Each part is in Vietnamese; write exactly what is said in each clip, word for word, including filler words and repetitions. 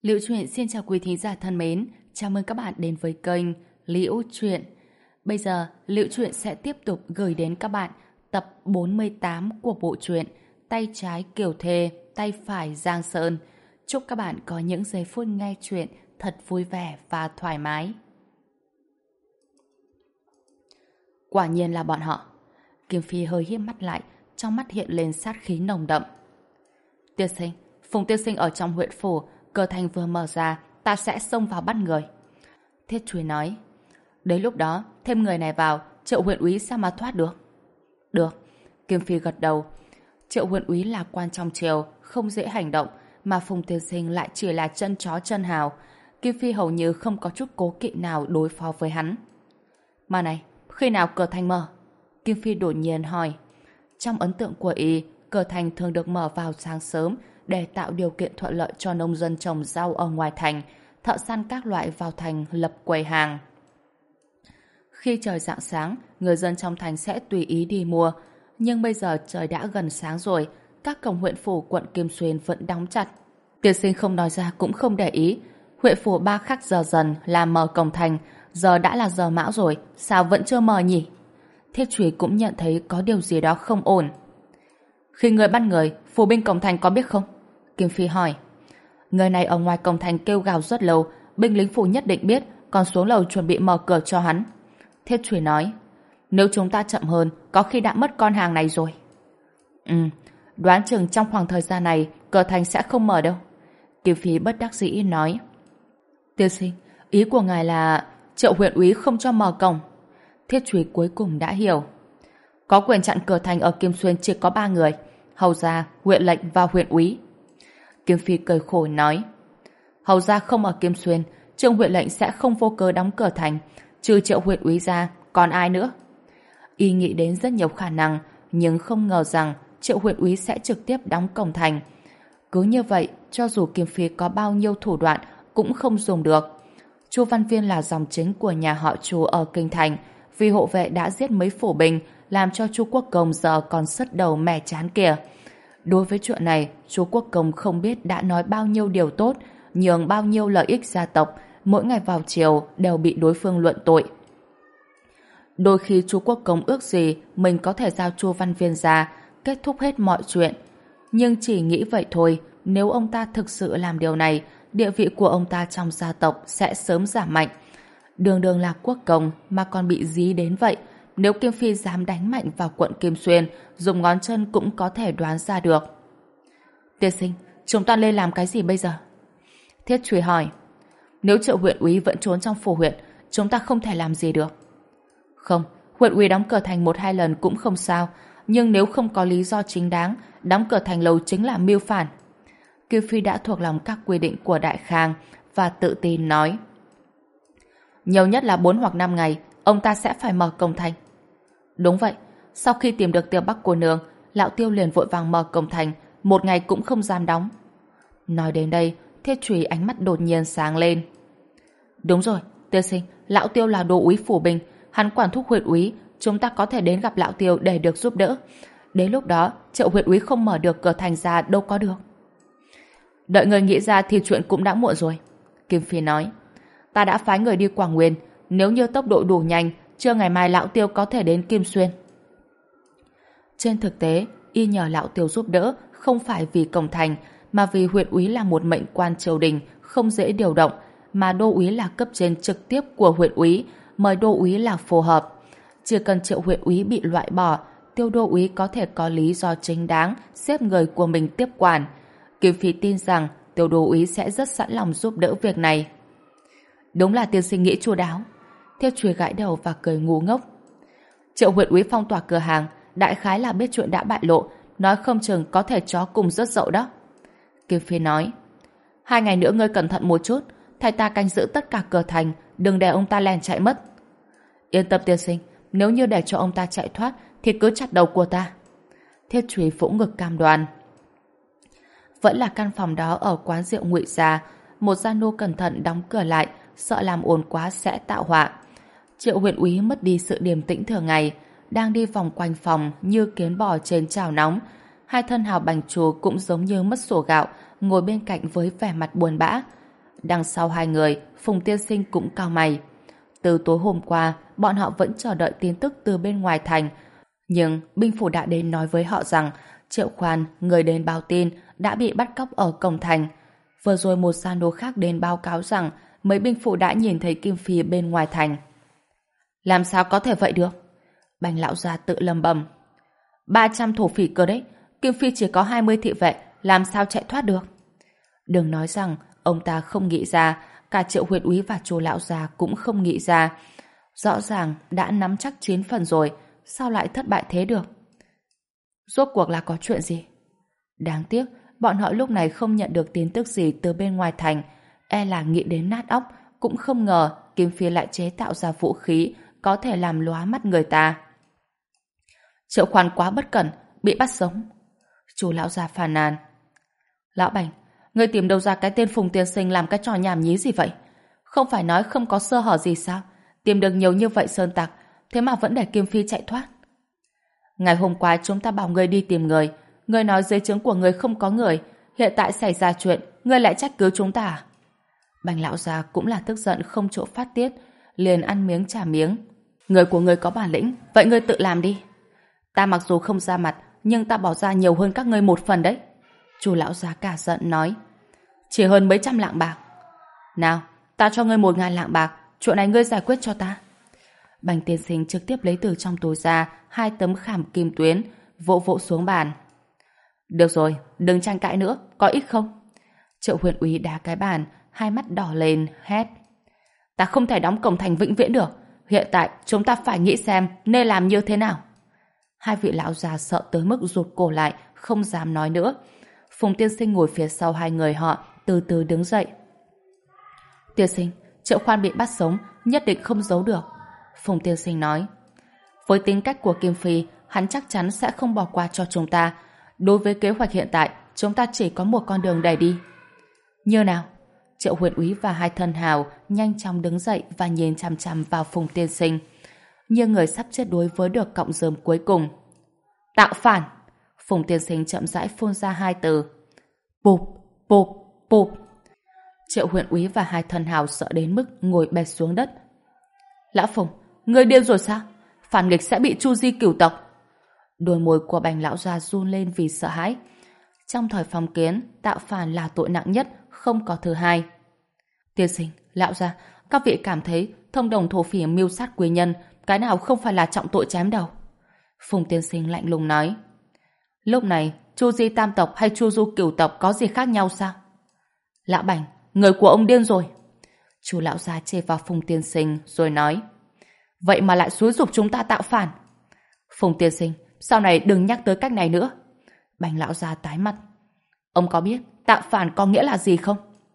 Liễu Chuyện xin chào quý thính giả thân mến, chào mừng các bạn đến với kênh Liễu Chuyện. Bây giờ, Liễu Chuyện sẽ tiếp tục gửi đến các bạn tập bốn mươi tám của bộ truyện Tay trái Kiều Thê, tay phải Giang Sơn. Chúc các bạn có những giây phút nghe chuyện thật vui vẻ và thoải mái. Quả nhiên là bọn họ. Kim Phi hơi híp mắt lại, trong mắt hiện lên sát khí nồng đậm. Tiên sinh, Phùng tiên sinh ở trong huyện phủ, cửa thành vừa mở ra, ta sẽ xông vào bắt người. Thiết Truy nói. Đến lúc đó, thêm người này vào, Triệu huyện úy sao mà thoát được? Được. Kim Phi gật đầu. Triệu huyện úy là quan trong triều, không dễ hành động, mà Phùng tiên sinh lại chỉ là chân chó chân hào. Kim Phi hầu như không có chút cố kỵ nào đối phó với hắn. Mà này, khi nào cửa thành mở? Kim Phi đột nhiên hỏi. Trong ấn tượng của y, cửa thành thường được mở vào sáng sớm để tạo điều kiện thuận lợi cho nông dân trồng rau ở ngoài thành, thợ săn các loại vào thành lập quầy hàng. Khi trời rạng sáng, người dân trong thành sẽ tùy ý đi mua. Nhưng bây giờ trời đã gần sáng rồi, các cổng huyện phủ quận Kim Xuyên vẫn đóng chặt. Tiên sinh không nói ra cũng không để ý. Huyện phủ ba khắc giờ dần là mở cổng thành, giờ đã là giờ mão rồi, sao vẫn chưa mở nhỉ? Thiết Trùy cũng nhận thấy có điều gì đó không ổn. Khi người bắt người, phủ binh cổng thành có biết không? Kim Phi hỏi. Người này ở ngoài cổng thành kêu gào rất lâu, binh lính phủ nhất định biết, còn xuống lầu chuẩn bị mở cửa cho hắn. Thiết Trùy nói. Nếu chúng ta chậm hơn, có khi đã mất con hàng này rồi. Ừ, đoán chừng trong khoảng thời gian này, cửa thành sẽ không mở đâu. Kim Phi bất đắc dĩ nói. Tiên sinh, ý của ngài là Triệu huyện úy không cho mở cổng. Thiết Trùy cuối cùng đã hiểu. Có quyền chặn cửa thành ở Kim Xuyên chỉ có ba người, hầu gia, huyện lệnh và huyện úy. Kim Phi cười khổ nói. Hầu gia không ở Kim Xuyên, Trương huyện lệnh sẽ không vô cớ đóng cửa thành, trừ Triệu huyện úy ra, còn ai nữa? Y nghĩ đến rất nhiều khả năng, nhưng không ngờ rằng Triệu huyện úy sẽ trực tiếp đóng cổng thành. Cứ như vậy, cho dù Kim Phi có bao nhiêu thủ đoạn cũng không dùng được. Chu Văn Viên là dòng chính của nhà họ Chu ở kinh thành, vì hộ vệ đã giết mấy phủ binh, làm cho Chu Quốc Công giờ còn sứt đầu mẻ chán kìa. Đối với chuyện này, Chu Quốc Công không biết đã nói bao nhiêu điều tốt, nhường bao nhiêu lợi ích gia tộc, mỗi ngày vào chiều đều bị đối phương luận tội. Đôi khi Chu Quốc Công ước gì mình có thể giao Chu Văn Viên ra, kết thúc hết mọi chuyện. Nhưng chỉ nghĩ vậy thôi, nếu ông ta thực sự làm điều này, địa vị của ông ta trong gia tộc sẽ sớm giảm mạnh. Đường đường là quốc công mà còn bị dí đến vậy, nếu Kim Phi dám đánh mạnh vào quận Kim Xuyên, dùng ngón chân cũng có thể đoán ra được. Tiên sinh, chúng ta nên làm cái gì bây giờ? Thiết Trùy hỏi. Nếu Triệu huyện úy vẫn trốn trong phủ huyện, chúng ta không thể làm gì được. Không, huyện úy đóng cửa thành một hai lần cũng không sao, nhưng nếu không có lý do chính đáng, đóng cửa thành lâu chính là mưu phản. Kim Phi đã thuộc lòng các quy định của Đại Khang và tự tin nói. Nhiều nhất là bốn hoặc năm ngày, ông ta sẽ phải mở cổng thành. Đúng vậy, sau khi tìm được Tiêu Bắc cô nương, lão Tiêu liền vội vàng mở cổng thành, một ngày cũng không dám đóng. Nói đến đây, Thiết Trùy ánh mắt đột nhiên sáng lên. Đúng rồi, tiên sinh, lão Tiêu là đô úy phủ binh, hắn quản thúc huyện úy, chúng ta có thể đến gặp lão Tiêu để được giúp đỡ. Đến lúc đó, Triệu huyện úy không mở được cửa thành ra đâu có được. Đợi người nghĩ ra thì chuyện cũng đã muộn rồi. Kim Phi nói. Ta đã phái người đi Quảng Nguyên, nếu như tốc độ đủ nhanh, trưa ngày mai lão Tiêu có thể đến Kim Xuyên. Trên thực tế, y nhờ lão Tiêu giúp đỡ không phải vì cổng thành, mà vì huyện úy là một mệnh quan triều đình, không dễ điều động, mà đô úy là cấp trên trực tiếp của huyện úy, mời đô úy là phù hợp. Chỉ cần Triệu huyện úy bị loại bỏ, Tiêu đô úy có thể có lý do chính đáng xếp người của mình tiếp quản. Kim Phi tin rằng Tiêu đô úy sẽ rất sẵn lòng giúp đỡ việc này. Đúng là tiên sinh nghĩ chu đáo. Thiết Trùy gãi đầu và cười ngu ngốc. Triệu huyện úy phong tỏa cửa hàng, đại khái là biết chuyện đã bại lộ, nói không chừng có thể chó cùng rất dậu đó. Kim Phi nói. Hai ngày nữa ngươi cẩn thận một chút, thay ta canh giữ tất cả cửa thành, đừng để ông ta lèn chạy mất. Yên tâm tiên sinh, nếu như để cho ông ta chạy thoát thì cứ chặt đầu của ta. Thiết Trùy vỗ ngực cam đoan. Vẫn là căn phòng đó ở quán rượu Ngụy Gia, một gia nô cẩn thận đóng cửa lại, sợ làm ồn quá sẽ tạo họa. Triệu huyện úy mất đi sự điềm tĩnh thường ngày, đang đi vòng quanh phòng như kiến bò trên chảo nóng. Hai thân hào bành trù cũng giống như mất sổ gạo, ngồi bên cạnh với vẻ mặt buồn bã. Đằng sau hai người, Phùng Tiên Sinh cũng cau mày. Từ tối hôm qua, bọn họ vẫn chờ đợi tin tức từ bên ngoài thành. Nhưng binh phủ đã đến nói với họ rằng Triệu Khoan, người đến báo tin, đã bị bắt cóc ở cổng thành. Vừa rồi một gian đô khác đến báo cáo rằng mấy binh phủ đã nhìn thấy Kim Phi bên ngoài thành. Làm sao có thể vậy được? Bành lão gia tự lầm bầm. ba trăm thổ phỉ cơ đấy, Kim Phi chỉ có hai mươi thị vệ, làm sao chạy thoát được? Đừng nói rằng ông ta không nghĩ ra, cả Triệu huyện úy và Chu lão gia cũng không nghĩ ra. Rõ ràng đã nắm chắc chín phần rồi, sao lại thất bại thế được? Rốt cuộc là có chuyện gì? Đáng tiếc, bọn họ lúc này không nhận được tin tức gì từ bên ngoài thành. E là nghĩ đến nát óc, cũng không ngờ Kim Phi lại chế tạo ra vũ khí có thể làm lóa mắt người ta. Triệu Khoan quá bất cẩn, bị bắt sống. Chu lão gia phàn nàn. Lão Bành, ngươi tìm đâu ra cái tên Phùng Tiên Sinh làm cái trò nhảm nhí gì vậy? Không phải nói không có sơ hở gì sao? Tìm được nhiều như vậy sơn tặc, thế mà vẫn để Kim Phi chạy thoát. Ngày hôm qua chúng ta bảo ngươi đi tìm người, ngươi nói dưới trướng của ngươi không có người, hiện tại xảy ra chuyện, ngươi lại trách cứ chúng ta à? Bành lão gia cũng là tức giận không chỗ phát tiết, liền ăn miếng trả miếng. Người của ngươi có bản lĩnh, vậy ngươi tự làm đi. Ta mặc dù không ra mặt, nhưng ta bỏ ra nhiều hơn các ngươi một phần đấy. Chu lão gia cả giận nói. Chỉ hơn mấy trăm lạng bạc. Nào, ta cho ngươi một ngàn lạng bạc, chuyện này ngươi giải quyết cho ta. Bành tiên sinh trực tiếp lấy từ trong túi ra hai tấm khảm kim tuyến, vỗ vỗ xuống bàn. Được rồi, đừng tranh cãi nữa, có ích không? Triệu huyện úy đá cái bàn, hai mắt đỏ lên, hét. Ta không thể đóng cổng thành vĩnh viễn được. Hiện tại chúng ta phải nghĩ xem nên làm như thế nào. Hai vị lão già sợ tới mức rụt cổ lại, không dám nói nữa. Phùng tiên sinh ngồi phía sau hai người họ, từ từ đứng dậy. Tiên sinh, Triệu Khoan bị bắt sống, nhất định không giấu được. Phùng tiên sinh nói. Với tính cách của Kim Phi, hắn chắc chắn sẽ không bỏ qua cho chúng ta. Đối với kế hoạch hiện tại, chúng ta chỉ có một con đường để đi. Như nào? Triệu huyện úy và hai thân hào nhanh chóng đứng dậy và nhìn chằm chằm vào Phùng tiên sinh. Như người sắp chết đuối với được cọng rơm cuối cùng. Tạo phản! Phùng tiên sinh chậm rãi phun ra hai từ. Bụp, bụp, bụp. Triệu huyện úy và hai thân hào sợ đến mức ngồi bệt xuống đất. Lão Phùng, ngươi điên rồi sao? Phản nghịch sẽ bị tru di cửu tộc. Đôi môi của Bành lão gia run lên vì sợ hãi. Trong thời phong kiến, tạo phản là tội nặng nhất, không có thứ hai. Tiên sinh, lão gia, các vị cảm thấy thông đồng thổ phỉ mưu sát quý nhân, cái nào không phải là trọng tội chém đầu? Phùng tiên sinh lạnh lùng nói. Lúc này, Chu Di tam tộc hay Chu Du cửu tộc có gì khác nhau sao? Lão Bành, người của ông điên rồi. Chu lão gia chê vào Phùng tiên sinh rồi nói. Vậy mà lại xúi giục chúng ta tạo phản. Phùng tiên sinh, sau này đừng nhắc tới cách này nữa. Bành lão gia tái mặt. Ông có biết tạo phản có nghĩa là gì không?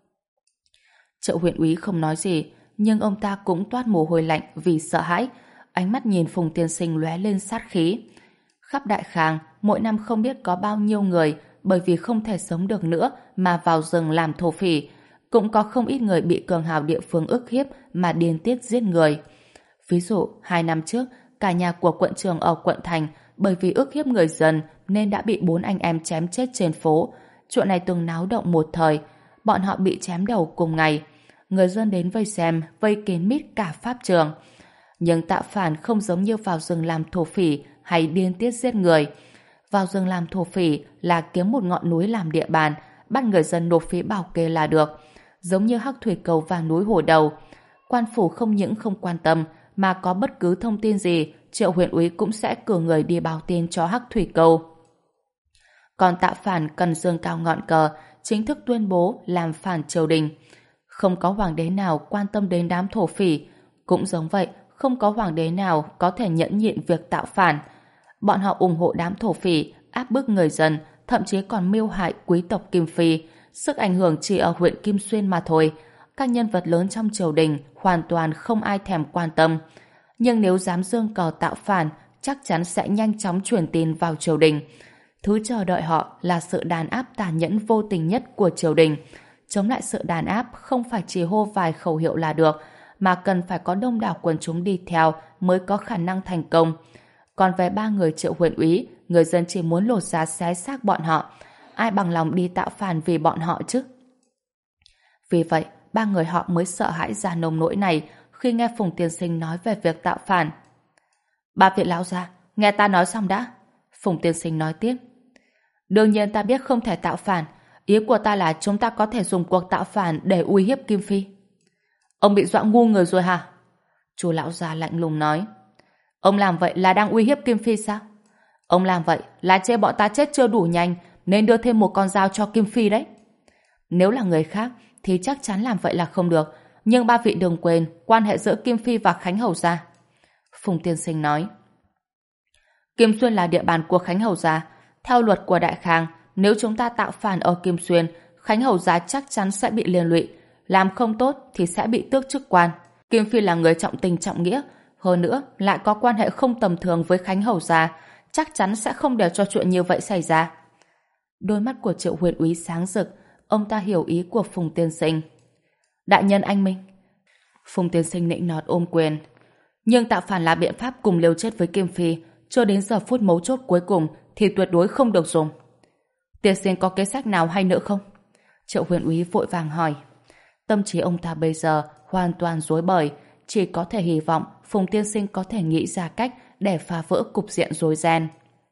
Triệu huyện úy không nói gì, nhưng ông ta cũng toát mồ hôi lạnh vì sợ hãi. Ánh mắt nhìn Phùng tiên sinh lóe lên sát khí. Khắp Đại Khang, mỗi năm không biết có bao nhiêu người bởi vì không thể sống được nữa mà vào rừng làm thổ phỉ. Cũng có không ít người bị cường hào địa phương ức hiếp mà điên tiết giết người. Ví dụ, hai năm trước, cả nhà của quận trưởng ở quận thành bởi vì ức hiếp người dân nên đã bị bốn anh em chém chết trên phố. Chuyện này từng náo động một thời. Bọn họ bị chém đầu cùng ngày. Người dân đến vây xem, vây kín mít cả pháp trường. Nhưng tạo phản không giống như vào rừng làm thổ phỉ hay điên tiết giết người. Vào rừng làm thổ phỉ là kiếm một ngọn núi làm địa bàn, bắt người dân nộp phí bảo kê là được. Giống như Hắc Thủy Cầu và núi Hồ Đầu. Quan phủ không những không quan tâm, mà có bất cứ thông tin gì, Triệu huyện úy cũng sẽ cử người đi báo tin cho Hắc Thủy Cầu. Còn tạo phản cần dương cao ngọn cờ, chính thức tuyên bố làm phản triều đình. Không có hoàng đế nào quan tâm đến đám thổ phỉ. Cũng giống vậy, không có hoàng đế nào có thể nhẫn nhịn việc tạo phản. Bọn họ ủng hộ đám thổ phỉ, áp bức người dân, thậm chí còn mưu hại quý tộc Kim Phi. Sức ảnh hưởng chỉ ở huyện Kim Xuyên mà thôi. Các nhân vật lớn trong triều đình hoàn toàn không ai thèm quan tâm. Nhưng nếu dám dương cờ tạo phản, chắc chắn sẽ nhanh chóng truyền tin vào triều đình. Thứ chờ đợi họ là sự đàn áp tàn nhẫn vô tình nhất của triều đình. Chống lại sự đàn áp không phải chỉ hô vài khẩu hiệu là được, mà cần phải có đông đảo quần chúng đi theo mới có khả năng thành công. Còn về ba người Triệu huyện úy, người dân chỉ muốn lột da xé xác bọn họ. Ai bằng lòng đi tạo phản vì bọn họ chứ? Vì vậy, ba người họ mới sợ hãi ra nông nỗi này khi nghe Phùng tiên sinh nói về việc tạo phản. Ba vị lão gia, nghe ta nói xong đã. Phùng tiên sinh nói tiếp. Đương nhiên ta biết không thể tạo phản. Ý của ta là chúng ta có thể dùng cuộc tạo phản để uy hiếp Kim Phi. Ông bị dọa ngu người rồi hả? Chú lão già lạnh lùng nói. Ông làm vậy là đang uy hiếp Kim Phi sao? Ông làm vậy là chê bọn ta chết chưa đủ nhanh nên đưa thêm một con dao cho Kim Phi đấy. Nếu là người khác thì chắc chắn làm vậy là không được. Nhưng ba vị đừng quên quan hệ giữa Kim Phi và Khánh Hầu gia. Phùng tiên sinh nói. Kim Xuyên là địa bàn của Khánh Hầu gia. Theo luật của Đại Khang, nếu chúng ta tạo phản ở Kim Xuyên, Khánh Hầu gia chắc chắn sẽ bị liên lụy. Làm không tốt thì sẽ bị tước chức quan. Kim Phi là người trọng tình trọng nghĩa, hơn nữa lại có quan hệ không tầm thường với Khánh Hầu gia, chắc chắn sẽ không để cho chuyện như vậy xảy ra. Đôi mắt của Triệu Huyền Úy sáng rực, ông ta hiểu ý của Phùng tiên sinh. Đại nhân anh minh. Phùng tiên sinh nịnh nọt ôm quyền. Nhưng tạo phản là biện pháp cùng liều chết với Kim Phi, cho đến giờ phút mấu chốt cuối cùng thì tuyệt đối không được dùng. Tiên sinh có kế sách nào hay nữa không? Triệu Huyền Úy vội vàng hỏi. Tâm trí ông ta bây giờ hoàn toàn rối bời, chỉ có thể hy vọng Phùng tiên sinh có thể nghĩ ra cách để phá vỡ cục diện rối ren.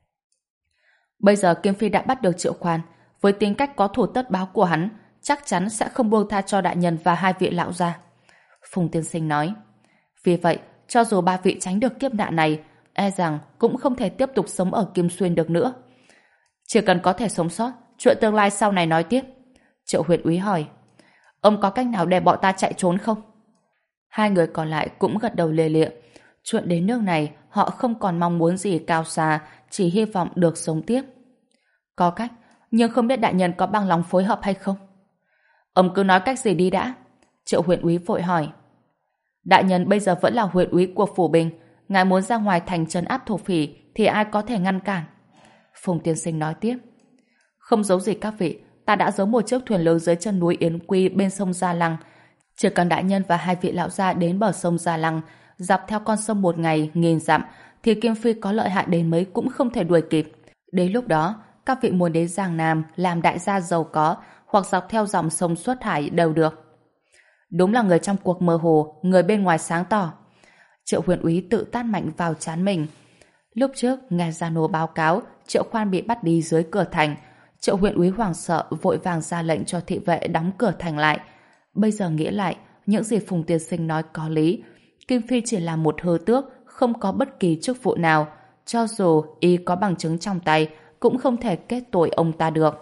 Bây giờ Kim Phi đã bắt được Triệu Khoan, với tính cách có thủ tất báo của hắn, chắc chắn sẽ không buông tha cho đại nhân và hai vị lão gia. Phùng tiên sinh nói. Vì vậy, cho dù ba vị tránh được kiếp nạn này, e rằng cũng không thể tiếp tục sống ở Kim Xuyên được nữa. Chỉ cần có thể sống sót, chuyện tương lai sau này nói tiếp. Triệu Huyền Úy hỏi. Ông có cách nào để bọn ta chạy trốn không? Hai người còn lại cũng gật đầu lìa lịa. Chuyện đến nước này, họ không còn mong muốn gì cao xa, chỉ hy vọng được sống tiếp. Có cách, nhưng không biết đại nhân có bằng lòng phối hợp hay không? Ông cứ nói cách gì đi đã. Triệu Huyền Úy vội hỏi. Đại nhân bây giờ vẫn là huyện úy của Phủ Bình, ngài muốn ra ngoài thành trấn áp thổ phỉ thì ai có thể ngăn cản? Phùng tiên sinh nói tiếp. Không giấu gì các vị, ta đã giấu một chiếc thuyền lớn dưới chân núi Yến Quy bên sông Gia Lăng. Chỉ cần đại nhân và hai vị lão gia đến bờ sông Gia Lăng, dọc theo con sông một ngày nghìn dặm, thì Kim Phi có lợi hại đến mấy cũng không thể đuổi kịp. Đến lúc đó, các vị muốn đến Giang Nam làm đại gia giàu có, hoặc dọc theo dòng sông Xuất Hải đều được. Đúng là người trong cuộc mơ hồ, người bên ngoài sáng tỏ. Triệu Huyền Úy tự tát mạnh vào trán mình. Lúc trước nghe Gia Nô báo cáo Triệu Khoan bị bắt đi dưới cửa thành, Triệu Huyền Úy hoảng sợ vội vàng ra lệnh cho thị vệ đóng cửa thành lại. Bây giờ nghĩ lại, những gì Phùng tiên sinh nói có lý. Kim Phi chỉ là một hư tước, không có bất kỳ chức vụ nào. Cho dù y có bằng chứng trong tay, cũng không thể kết tội ông ta được.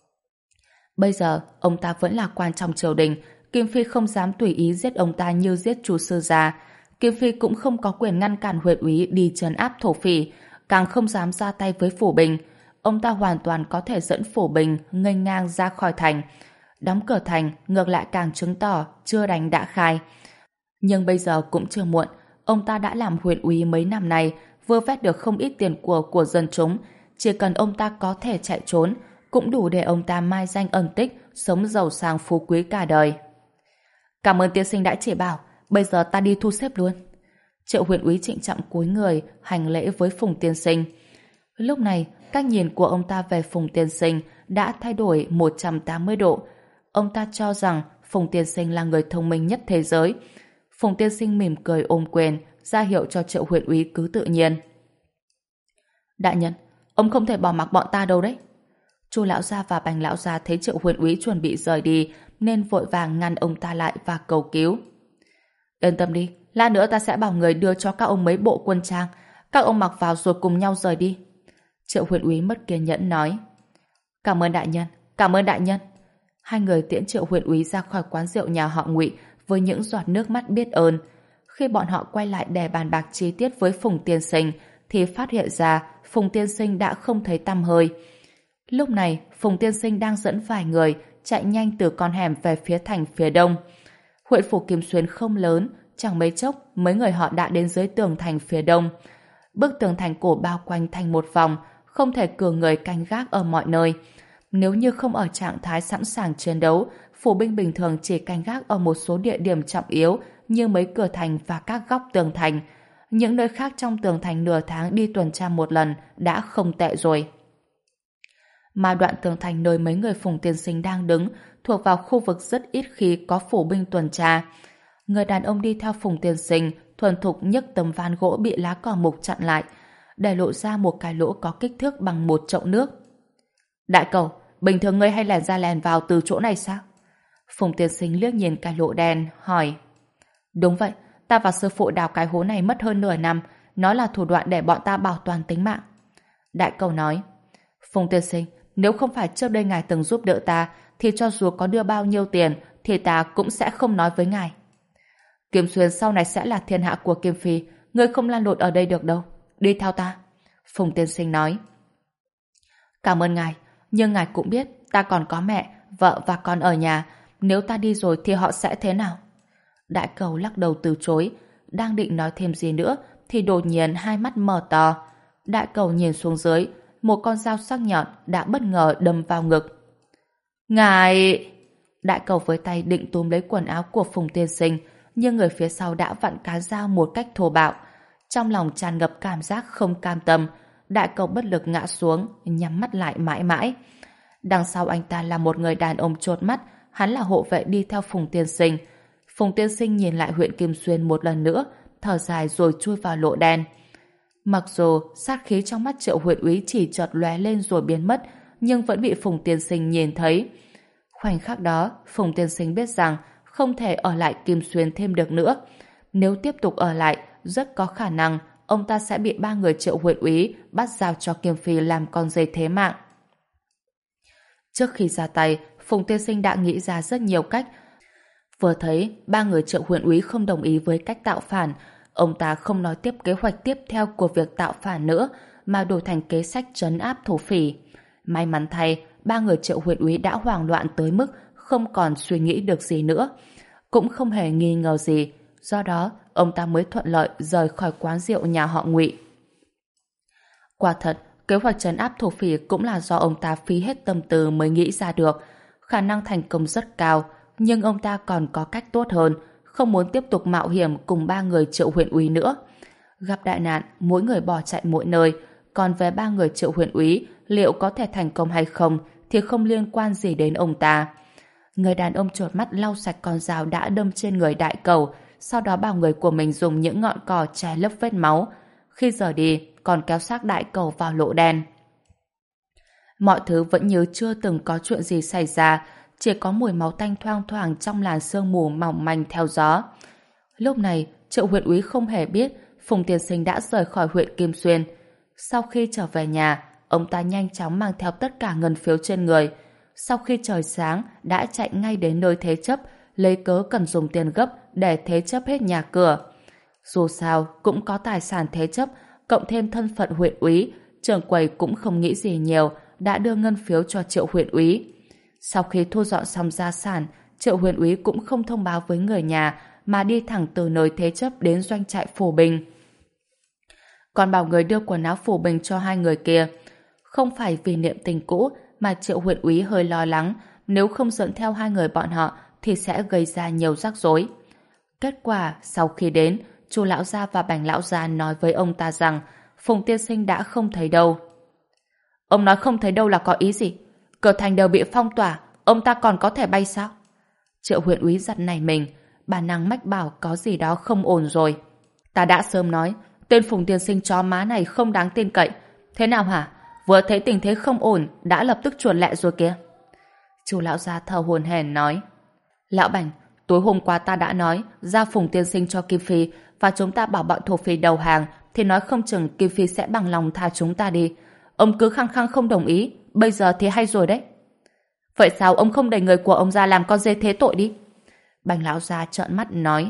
Bây giờ, ông ta vẫn là quan trong triều đình. Kim Phi không dám tùy ý giết ông ta như giết chủ sư gia. Kim Phi cũng không có quyền ngăn cản huyện úy đi trấn áp thổ phỉ, càng không dám ra tay với Phủ Bình. Ông ta hoàn toàn có thể dẫn Phủ Bình nghênh ngang ra khỏi thành. Đóng cửa thành ngược lại càng chứng tỏ chưa đánh đã khai. Nhưng bây giờ cũng chưa muộn. Ông ta đã làm huyện úy mấy năm nay, vừa vét được không ít tiền của của dân chúng. Chỉ cần ông ta có thể chạy trốn, cũng đủ để ông ta mai danh ẩn tích, sống giàu sang phú quý cả đời. Cảm ơn tiên sinh đã chỉ bảo, bây giờ ta đi thu xếp luôn. Triệu Huyền Úy trịnh trọng cúi người hành lễ với Phùng tiên sinh. Lúc này, cách nhìn của ông ta về Phùng tiên sinh đã thay đổi một trăm tám mươi độ. Ông ta cho rằng Phùng tiên sinh là người thông minh nhất thế giới. Phùng tiên sinh mỉm cười ôm quyền, ra hiệu cho Triệu Huyền Úy cứ tự nhiên. Đại nhân, ông không thể bỏ mặc bọn ta đâu đấy. Chu lão gia và Bành lão gia thấy Triệu Huyền Úy chuẩn bị rời đi, nên vội vàng ngăn ông ta lại và cầu cứu. Yên tâm đi, lát nữa ta sẽ bảo người đưa cho các ông mấy bộ quân trang, các ông mặc vào rồi cùng nhau rời đi. Triệu Huyền Úy mất kiên nhẫn nói. Cảm ơn đại nhân, cảm ơn đại nhân. Hai người tiễn Triệu Huyền Úy ra khỏi quán rượu nhà họ Ngụy với những giọt nước mắt biết ơn. Khi bọn họ quay lại để bàn bạc chi tiết với Phùng tiên sinh, thì phát hiện ra Phùng tiên sinh đã không thấy tăm hơi. Lúc này, Phùng tiên sinh đang dẫn vài người chạy nhanh từ con hẻm về phía thành phía đông. Huyện phủ Kim Xuyên không lớn, chẳng mấy chốc mấy người họ đã đến dưới tường thành phía đông. Bức tường thành cổ bao quanh thành một vòng, không thể cử người canh gác ở mọi nơi. Nếu như không ở trạng thái sẵn sàng chiến đấu, phủ binh bình thường chỉ canh gác ở một số địa điểm trọng yếu như mấy cửa thành và các góc tường thành. Những nơi khác trong tường thành nửa tháng đi tuần tra một lần đã không tệ rồi. Mà đoạn tường thành nơi mấy người Phùng tiên sinh đang đứng thuộc vào khu vực rất ít khi có phủ binh tuần tra. Người đàn ông đi theo Phùng Tiên Sinh thuần thục nhấc tấm ván gỗ bị lá cỏ mục chặn lại, để lộ ra một cái lỗ có kích thước bằng một chậu nước. Đại cầu, bình thường ngươi hay lèn ra lèn vào từ chỗ này sao? Phùng Tiên Sinh liếc nhìn cái lỗ đen, hỏi. Đúng vậy, ta và sư phụ đào cái hố này mất hơn nửa năm, nó là thủ đoạn để bọn ta bảo toàn tính mạng. Đại cầu nói. Phùng Tiên Sinh, nếu không phải trước đây ngài từng giúp đỡ ta, thì cho dù có đưa bao nhiêu tiền, thì ta cũng sẽ không nói với ngài. Kim Xuyên sau này sẽ là thiên hạ của Kim Phi, ngươi không lan lộn ở đây được đâu. Đi theo ta. Phùng Tiên Sinh nói. Cảm ơn ngài, nhưng ngài cũng biết ta còn có mẹ, vợ và con ở nhà, nếu ta đi rồi thì họ sẽ thế nào? Đại cầu lắc đầu từ chối, đang định nói thêm gì nữa thì đột nhiên hai mắt mở to. Đại cầu nhìn xuống dưới, một con dao sắc nhọn đã bất ngờ đâm vào ngực. Ngài! Đại cầu với tay định túm lấy quần áo của Phùng Tiên Sinh, nhưng người phía sau đã vặn cá dao một cách thô bạo. Trong lòng tràn ngập cảm giác không cam tâm, đại cầu bất lực ngã xuống, nhắm mắt lại mãi mãi. Đằng sau anh ta là một người đàn ông chốt mắt, hắn là hộ vệ đi theo Phùng Tiên Sinh. Phùng Tiên Sinh nhìn lại huyện Kim Xuyên một lần nữa, thở dài rồi chui vào lỗ đen. Mặc dù sát khí trong mắt Triệu huyện úy chỉ chợt lóe lên rồi biến mất, nhưng vẫn bị Phùng Tiên Sinh nhìn thấy. Khoảnh khắc đó, Phùng Tiên Sinh biết rằng không thể ở lại Kim Xuyên thêm được nữa. Nếu tiếp tục ở lại, rất có khả năng ông ta sẽ bị ba người Triệu huyện úy bắt giao cho Kim Phi làm con dây thế mạng. Trước khi ra tay, Phùng Tiên Sinh đã nghĩ ra rất nhiều cách. Vừa thấy ba người Triệu huyện úy không đồng ý với cách tạo phản, ông ta không nói tiếp kế hoạch tiếp theo của việc tạo phản nữa, mà đổi thành kế sách trấn áp thổ phỉ. May mắn thay, ba người Triệu huyện úy đã hoảng loạn tới mức không còn suy nghĩ được gì nữa, cũng không hề nghi ngờ gì. Do đó, ông ta mới thuận lợi rời khỏi quán rượu nhà họ Ngụy. Quả thật, kế hoạch trấn áp thổ phỉ cũng là do ông ta phí hết tâm tư mới nghĩ ra được. Khả năng thành công rất cao, nhưng ông ta còn có cách tốt hơn, không muốn tiếp tục mạo hiểm cùng ba người Triệu huyện úy nữa. Gặp đại nạn, mỗi người bỏ chạy mỗi nơi, còn về ba người Triệu huyện úy, liệu có thể thành công hay không thì không liên quan gì đến ông ta. Người đàn ông chột mắt lau sạch con dao đã đâm trên người đại cầu, sau đó bảo người của mình dùng những ngọn cỏ che lấp vết máu. Khi rời đi, còn kéo xác đại cầu vào lỗ đen. Mọi thứ vẫn như chưa từng có chuyện gì xảy ra, chỉ có mùi máu tanh thoang thoảng trong làn sương mù mỏng manh theo gió. Lúc này, Triệu huyện úy không hề biết Phùng Tiên Sinh đã rời khỏi huyện Kim Xuyên. Sau khi trở về nhà, ông ta nhanh chóng mang theo tất cả ngân phiếu trên người. Sau khi trời sáng, đã chạy ngay đến nơi thế chấp, lấy cớ cần dùng tiền gấp để thế chấp hết nhà cửa. Dù sao, cũng có tài sản thế chấp, cộng thêm thân phận huyện úy, trưởng quầy cũng không nghĩ gì nhiều, đã đưa ngân phiếu cho Triệu huyện úy. Sau khi thu dọn xong gia sản, Triệu huyện úy cũng không thông báo với người nhà, mà đi thẳng từ nơi thế chấp đến doanh trại phủ bình. Còn bảo người đưa quần áo phủ bình cho hai người kia. Không phải vì niệm tình cũ, mà Triệu huyện úy hơi lo lắng, nếu không dẫn theo hai người bọn họ thì sẽ gây ra nhiều rắc rối. Kết quả, sau khi đến, Chu lão gia và Bành lão gia nói với ông ta rằng Phùng Tiên Sinh đã không thấy đâu. Ông nói không thấy đâu là có ý gì? Cửa thành đều bị phong tỏa, ông ta còn có thể bay sao? Triệu huyện úy giật nảy mình, bản năng mách bảo có gì đó không ổn rồi. Ta đã sớm nói, tên Phùng Tiên Sinh chó má này không đáng tin cậy. Thế nào hả? Vừa thấy tình thế không ổn, đã lập tức chuồn lẹ rồi kìa. Chu lão gia thở hổn hển nói. Lão Bành, tối hôm qua ta đã nói giao Phùng Tiên Sinh cho Kim Phi và chúng ta bảo bọn thổ phỉ đầu hàng, thì nói không chừng Kim Phi sẽ bằng lòng tha chúng ta đi. Ông cứ khăng khăng không đồng ý, bây giờ thì hay rồi đấy. Vậy sao ông không đẩy người của ông ra làm con dê thế tội đi? Bành lão gia trợn mắt nói.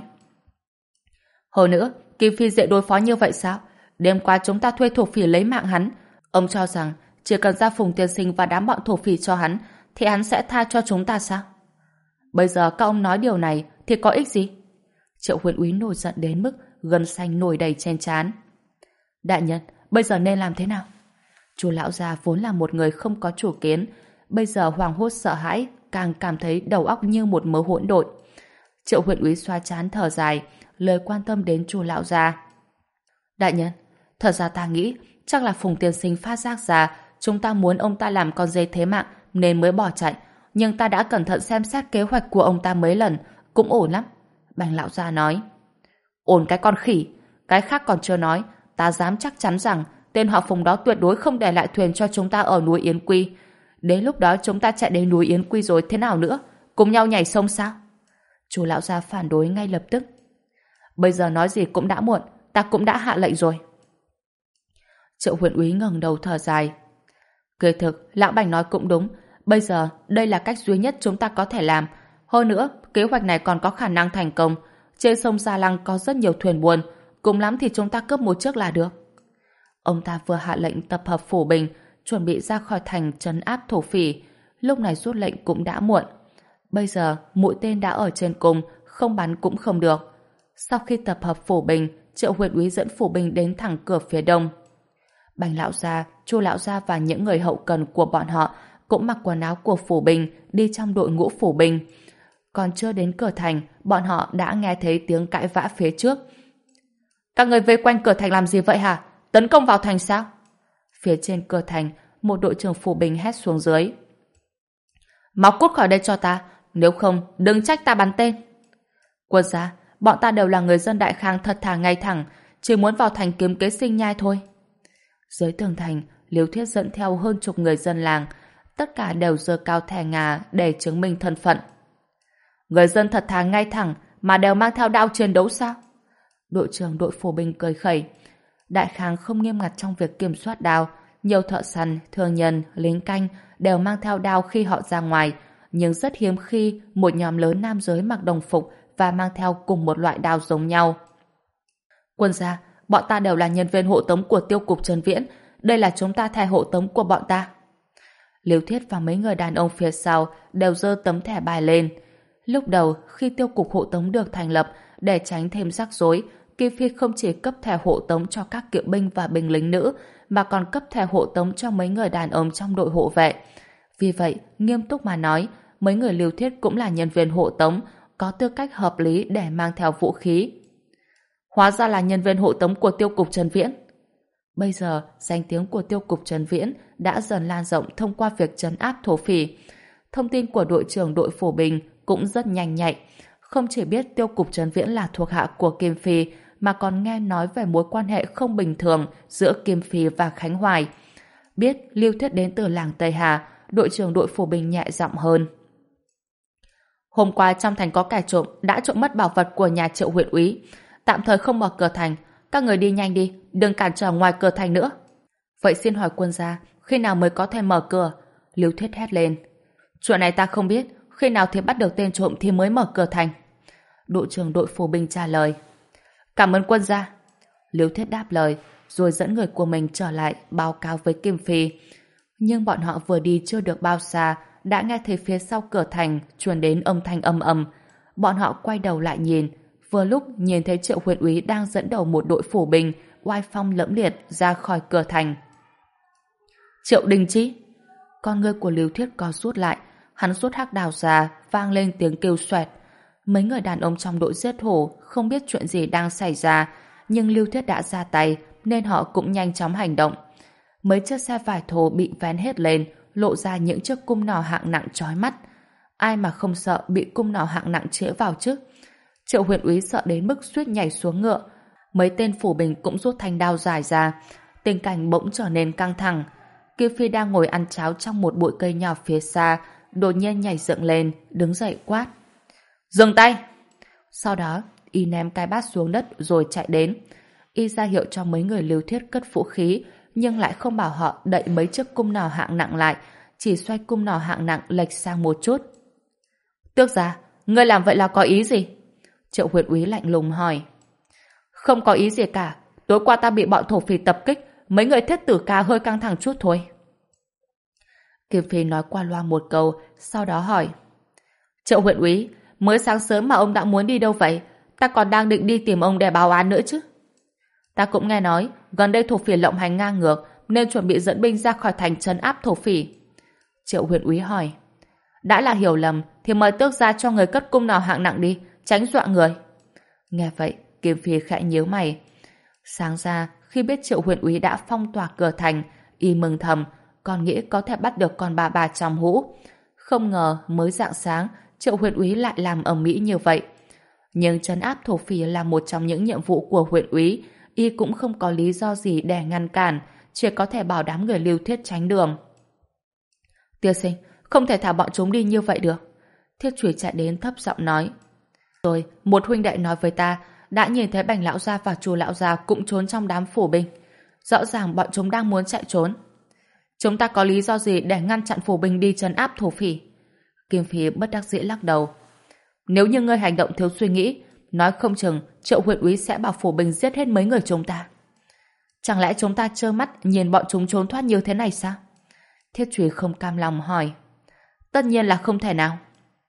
Hồi nữa, Kim Phi dễ đối phó như vậy sao? Đêm qua chúng ta thuê thổ phỉ lấy mạng hắn. Ông cho rằng chỉ cần giao Phùng Tiên Sinh và đám bọn thổ phỉ cho hắn, thì hắn sẽ tha cho chúng ta sao? Bây giờ các ông nói điều này thì có ích gì? Triệu huyện úy nổi giận đến mức gân xanh nổi đầy trên trán. Đại nhân, bây giờ nên làm thế nào? Chu lão gia vốn là một người không có chủ kiến, bây giờ hoảng hốt sợ hãi, càng cảm thấy đầu óc như một mớ hỗn độn. Triệu huyện úy xoa trán thở dài, lời quan tâm đến Chu lão gia. Đại nhân, thật ra ta nghĩ chắc là Phùng Tiên Sinh phát giác ra chúng ta muốn ông ta làm con dê thế mạng nên mới bỏ chạy. nhưng ta đã cẩn thận xem xét kế hoạch của ông ta mấy lần, cũng ổn lắm. Bành lão gia nói. Ổn cái con khỉ, cái khác còn chưa nói, ta dám chắc chắn rằng tên họ Phùng đó tuyệt đối không để lại thuyền cho chúng ta ở núi Yến Quy. Đến lúc đó chúng ta chạy đến núi Yến Quy rồi thế nào nữa? Cùng nhau nhảy sông sao? Chú lão gia phản đối ngay lập tức. Bây giờ nói gì cũng đã muộn, ta cũng đã hạ lệnh rồi. Triệu huyện úy ngẩng đầu thở dài. Kỳ thực, lão Bành nói cũng đúng. Bây giờ, đây là cách duy nhất chúng ta có thể làm. Hơn nữa, kế hoạch này còn có khả năng thành công. Trên sông Gia Lăng có rất nhiều thuyền buôn. Cùng lắm thì chúng ta cướp một chiếc là được. Ông ta vừa hạ lệnh tập hợp phủ binh, chuẩn bị ra khỏi thành trấn áp thổ phỉ. Lúc này rút lệnh cũng đã muộn. Bây giờ, mũi tên đã ở trên cung, không bắn cũng không được. Sau khi tập hợp phủ binh, Triệu huyện úy dẫn phủ binh đến thẳng cửa phía đông. Bành lão gia, Chu lão gia và những người hậu cần của bọn họ cũng mặc quần áo của phủ binh đi trong đội ngũ phủ binh. Còn chưa đến cửa thành, bọn họ đã nghe thấy tiếng cãi vã phía trước. Các người vây quanh cửa thành làm gì vậy hả? Tấn công vào thành sao? Phía trên cửa thành, một đội trưởng phủ binh hét xuống dưới. Mau cút khỏi đây cho ta, nếu không đừng trách ta bắn tên. Quân gia, bọn ta đều là người dân Đại Khang thật thà ngay thẳng, chỉ muốn vào thành kiếm kế sinh nhai thôi. Dưới tường thành, Liêu Thiết dẫn theo hơn chục người dân làng, tất cả đều giơ cao thẻ ngà để chứng minh thân phận. Người dân thật thà ngay thẳng mà đều mang theo đao chiến đấu sao? Đội trưởng đội phủ binh cười khẩy. Đại Khang không nghiêm ngặt trong việc kiểm soát đao, nhiều thợ săn, thương nhân, lính canh đều mang theo đao khi họ ra ngoài, nhưng rất hiếm khi một nhóm lớn nam giới mặc đồng phục và mang theo cùng một loại đao giống nhau. Quân gia, bọn ta đều là nhân viên hộ tống của tiêu cục Trần Viễn, đây là chúng ta thẻ hộ tống của bọn ta. Liêu Thiết và mấy người đàn ông phía sau đều giơ tấm thẻ bài lên. Lúc đầu, khi tiêu cục hộ tống được thành lập, để tránh thêm rắc rối, Kim Phi không chỉ cấp thẻ hộ tống cho các kỵ binh và binh lính nữ, mà còn cấp thẻ hộ tống cho mấy người đàn ông trong đội hộ vệ. Vì vậy, nghiêm túc mà nói, mấy người Liêu Thiết cũng là nhân viên hộ tống, có tư cách hợp lý để mang theo vũ khí. Hóa ra là nhân viên hộ tống của tiêu cục Trần Viễn. Bây giờ, danh tiếng của tiêu cục Trần Viễn đã dần lan rộng thông qua việc trấn áp thổ phỉ. Thông tin của đội trưởng đội phủ binh cũng rất nhanh nhạy. Không chỉ biết tiêu cục Trần Viễn là thuộc hạ của Kim Phi, mà còn nghe nói về mối quan hệ không bình thường giữa Kim Phi và Khánh Hoài. Biết Liêu Thiết đến từ làng Tây Hà, đội trưởng đội phủ binh nhẹ giọng hơn. Hôm qua trong thành có kẻ trộm đã trộm mất bảo vật của nhà Triệu huyện úy. Tạm thời không mở cửa thành, các người đi nhanh đi, đừng cản trở ngoài cửa thành nữa. Vậy xin hỏi quân gia, khi nào mới có thể mở cửa? Liêu Thiết hét lên. Chuyện này ta không biết, khi nào thì bắt được tên trộm thì mới mở cửa thành. Đội trưởng đội phủ binh trả lời. Cảm ơn quân gia. Liêu Thiết đáp lời, rồi dẫn người của mình trở lại báo cáo với Kim Phi. Nhưng bọn họ vừa đi chưa được bao xa, đã nghe thấy phía sau cửa thành truyền đến âm thanh ầm ầm. Bọn họ quay đầu lại nhìn, vừa lúc nhìn thấy Triệu huyện úy đang dẫn đầu một đội phủ binh oai phong lẫm liệt ra khỏi cửa thành. Triệu Đình Chi. Con ngươi của Liêu Thiết co rút lại, hắn rút hắc đào ra, vang lên tiếng kêu xoẹt. Mấy người đàn ông trong đội giết hổ không biết chuyện gì đang xảy ra, nhưng Liêu Thiết đã ra tay nên họ cũng nhanh chóng hành động. Mấy chiếc xe vải thô bị vén hết lên, lộ ra những chiếc cung nỏ hạng nặng chói mắt. Ai mà không sợ bị cung nỏ hạng nặng chĩa vào chứ? Triệu huyện úy sợ đến mức suýt nhảy xuống ngựa. Mấy tên phủ binh cũng rút thanh đao dài ra. Tình cảnh bỗng trở nên căng thẳng. Kim Phi đang ngồi ăn cháo trong một bụi cây nhỏ phía xa, đột nhiên nhảy dựng lên, đứng dậy quát. Dừng tay! Sau đó, y ném cái bát xuống đất rồi chạy đến. Y ra hiệu cho mấy người Liêu Thiết cất vũ khí, nhưng lại không bảo họ đậy mấy chiếc cung nỏ hạng nặng lại, chỉ xoay cung nỏ hạng nặng lệch sang một chút. Tước gia, ngươi làm vậy là có ý gì? Triệu huyện úy lạnh lùng hỏi. Không có ý gì cả, tối qua ta bị bọn thổ phỉ tập kích, mấy người thiết tử ca hơi căng thẳng chút thôi. Kim Phi nói qua loa một câu, sau đó hỏi. Triệu huyện úy, mới sáng sớm mà ông đã muốn đi đâu vậy? Ta còn đang định đi tìm ông để báo án nữa chứ. Ta cũng nghe nói, gần đây thổ phỉ lộng hành ngang ngược, nên chuẩn bị dẫn binh ra khỏi thành trấn áp thổ phỉ. Triệu huyện úy hỏi. Đã là hiểu lầm, thì mời tước gia cho người cất cung nào hạng nặng đi, tránh dọa người. Nghe vậy, Kim Phi khẽ nhíu mày. Sáng ra, khi biết Triệu huyện úy đã phong tỏa cửa thành, y mừng thầm, còn nghĩ có thể bắt được con bà bà trong hũ. Không ngờ mới rạng sáng, Triệu huyện úy lại làm ầm ĩ như vậy. Nhưng trấn áp thổ phỉ là một trong những nhiệm vụ của huyện úy, y cũng không có lý do gì để ngăn cản, chỉ có thể bảo đám người Lưu Thiết tránh đường. Tiên sinh, không thể thả bọn chúng đi như vậy được. Thiết Chủy chạy đến thấp giọng nói. Rồi, một huynh đệ nói với ta, đã nhìn thấy Bành lão gia và Chu lão gia cũng trốn trong đám phủ binh. Rõ ràng bọn chúng đang muốn chạy trốn. Chúng ta có lý do gì để ngăn chặn phủ binh đi trấn áp thổ phỉ? Kim Phi bất đắc dĩ lắc đầu. Nếu như ngươi hành động thiếu suy nghĩ, nói không chừng Triệu huyện úy sẽ bảo phủ binh giết hết mấy người chúng ta. Chẳng lẽ chúng ta trơ mắt nhìn bọn chúng trốn thoát như thế này sao? Thiết Chủy không cam lòng hỏi. Tất nhiên là không thể nào.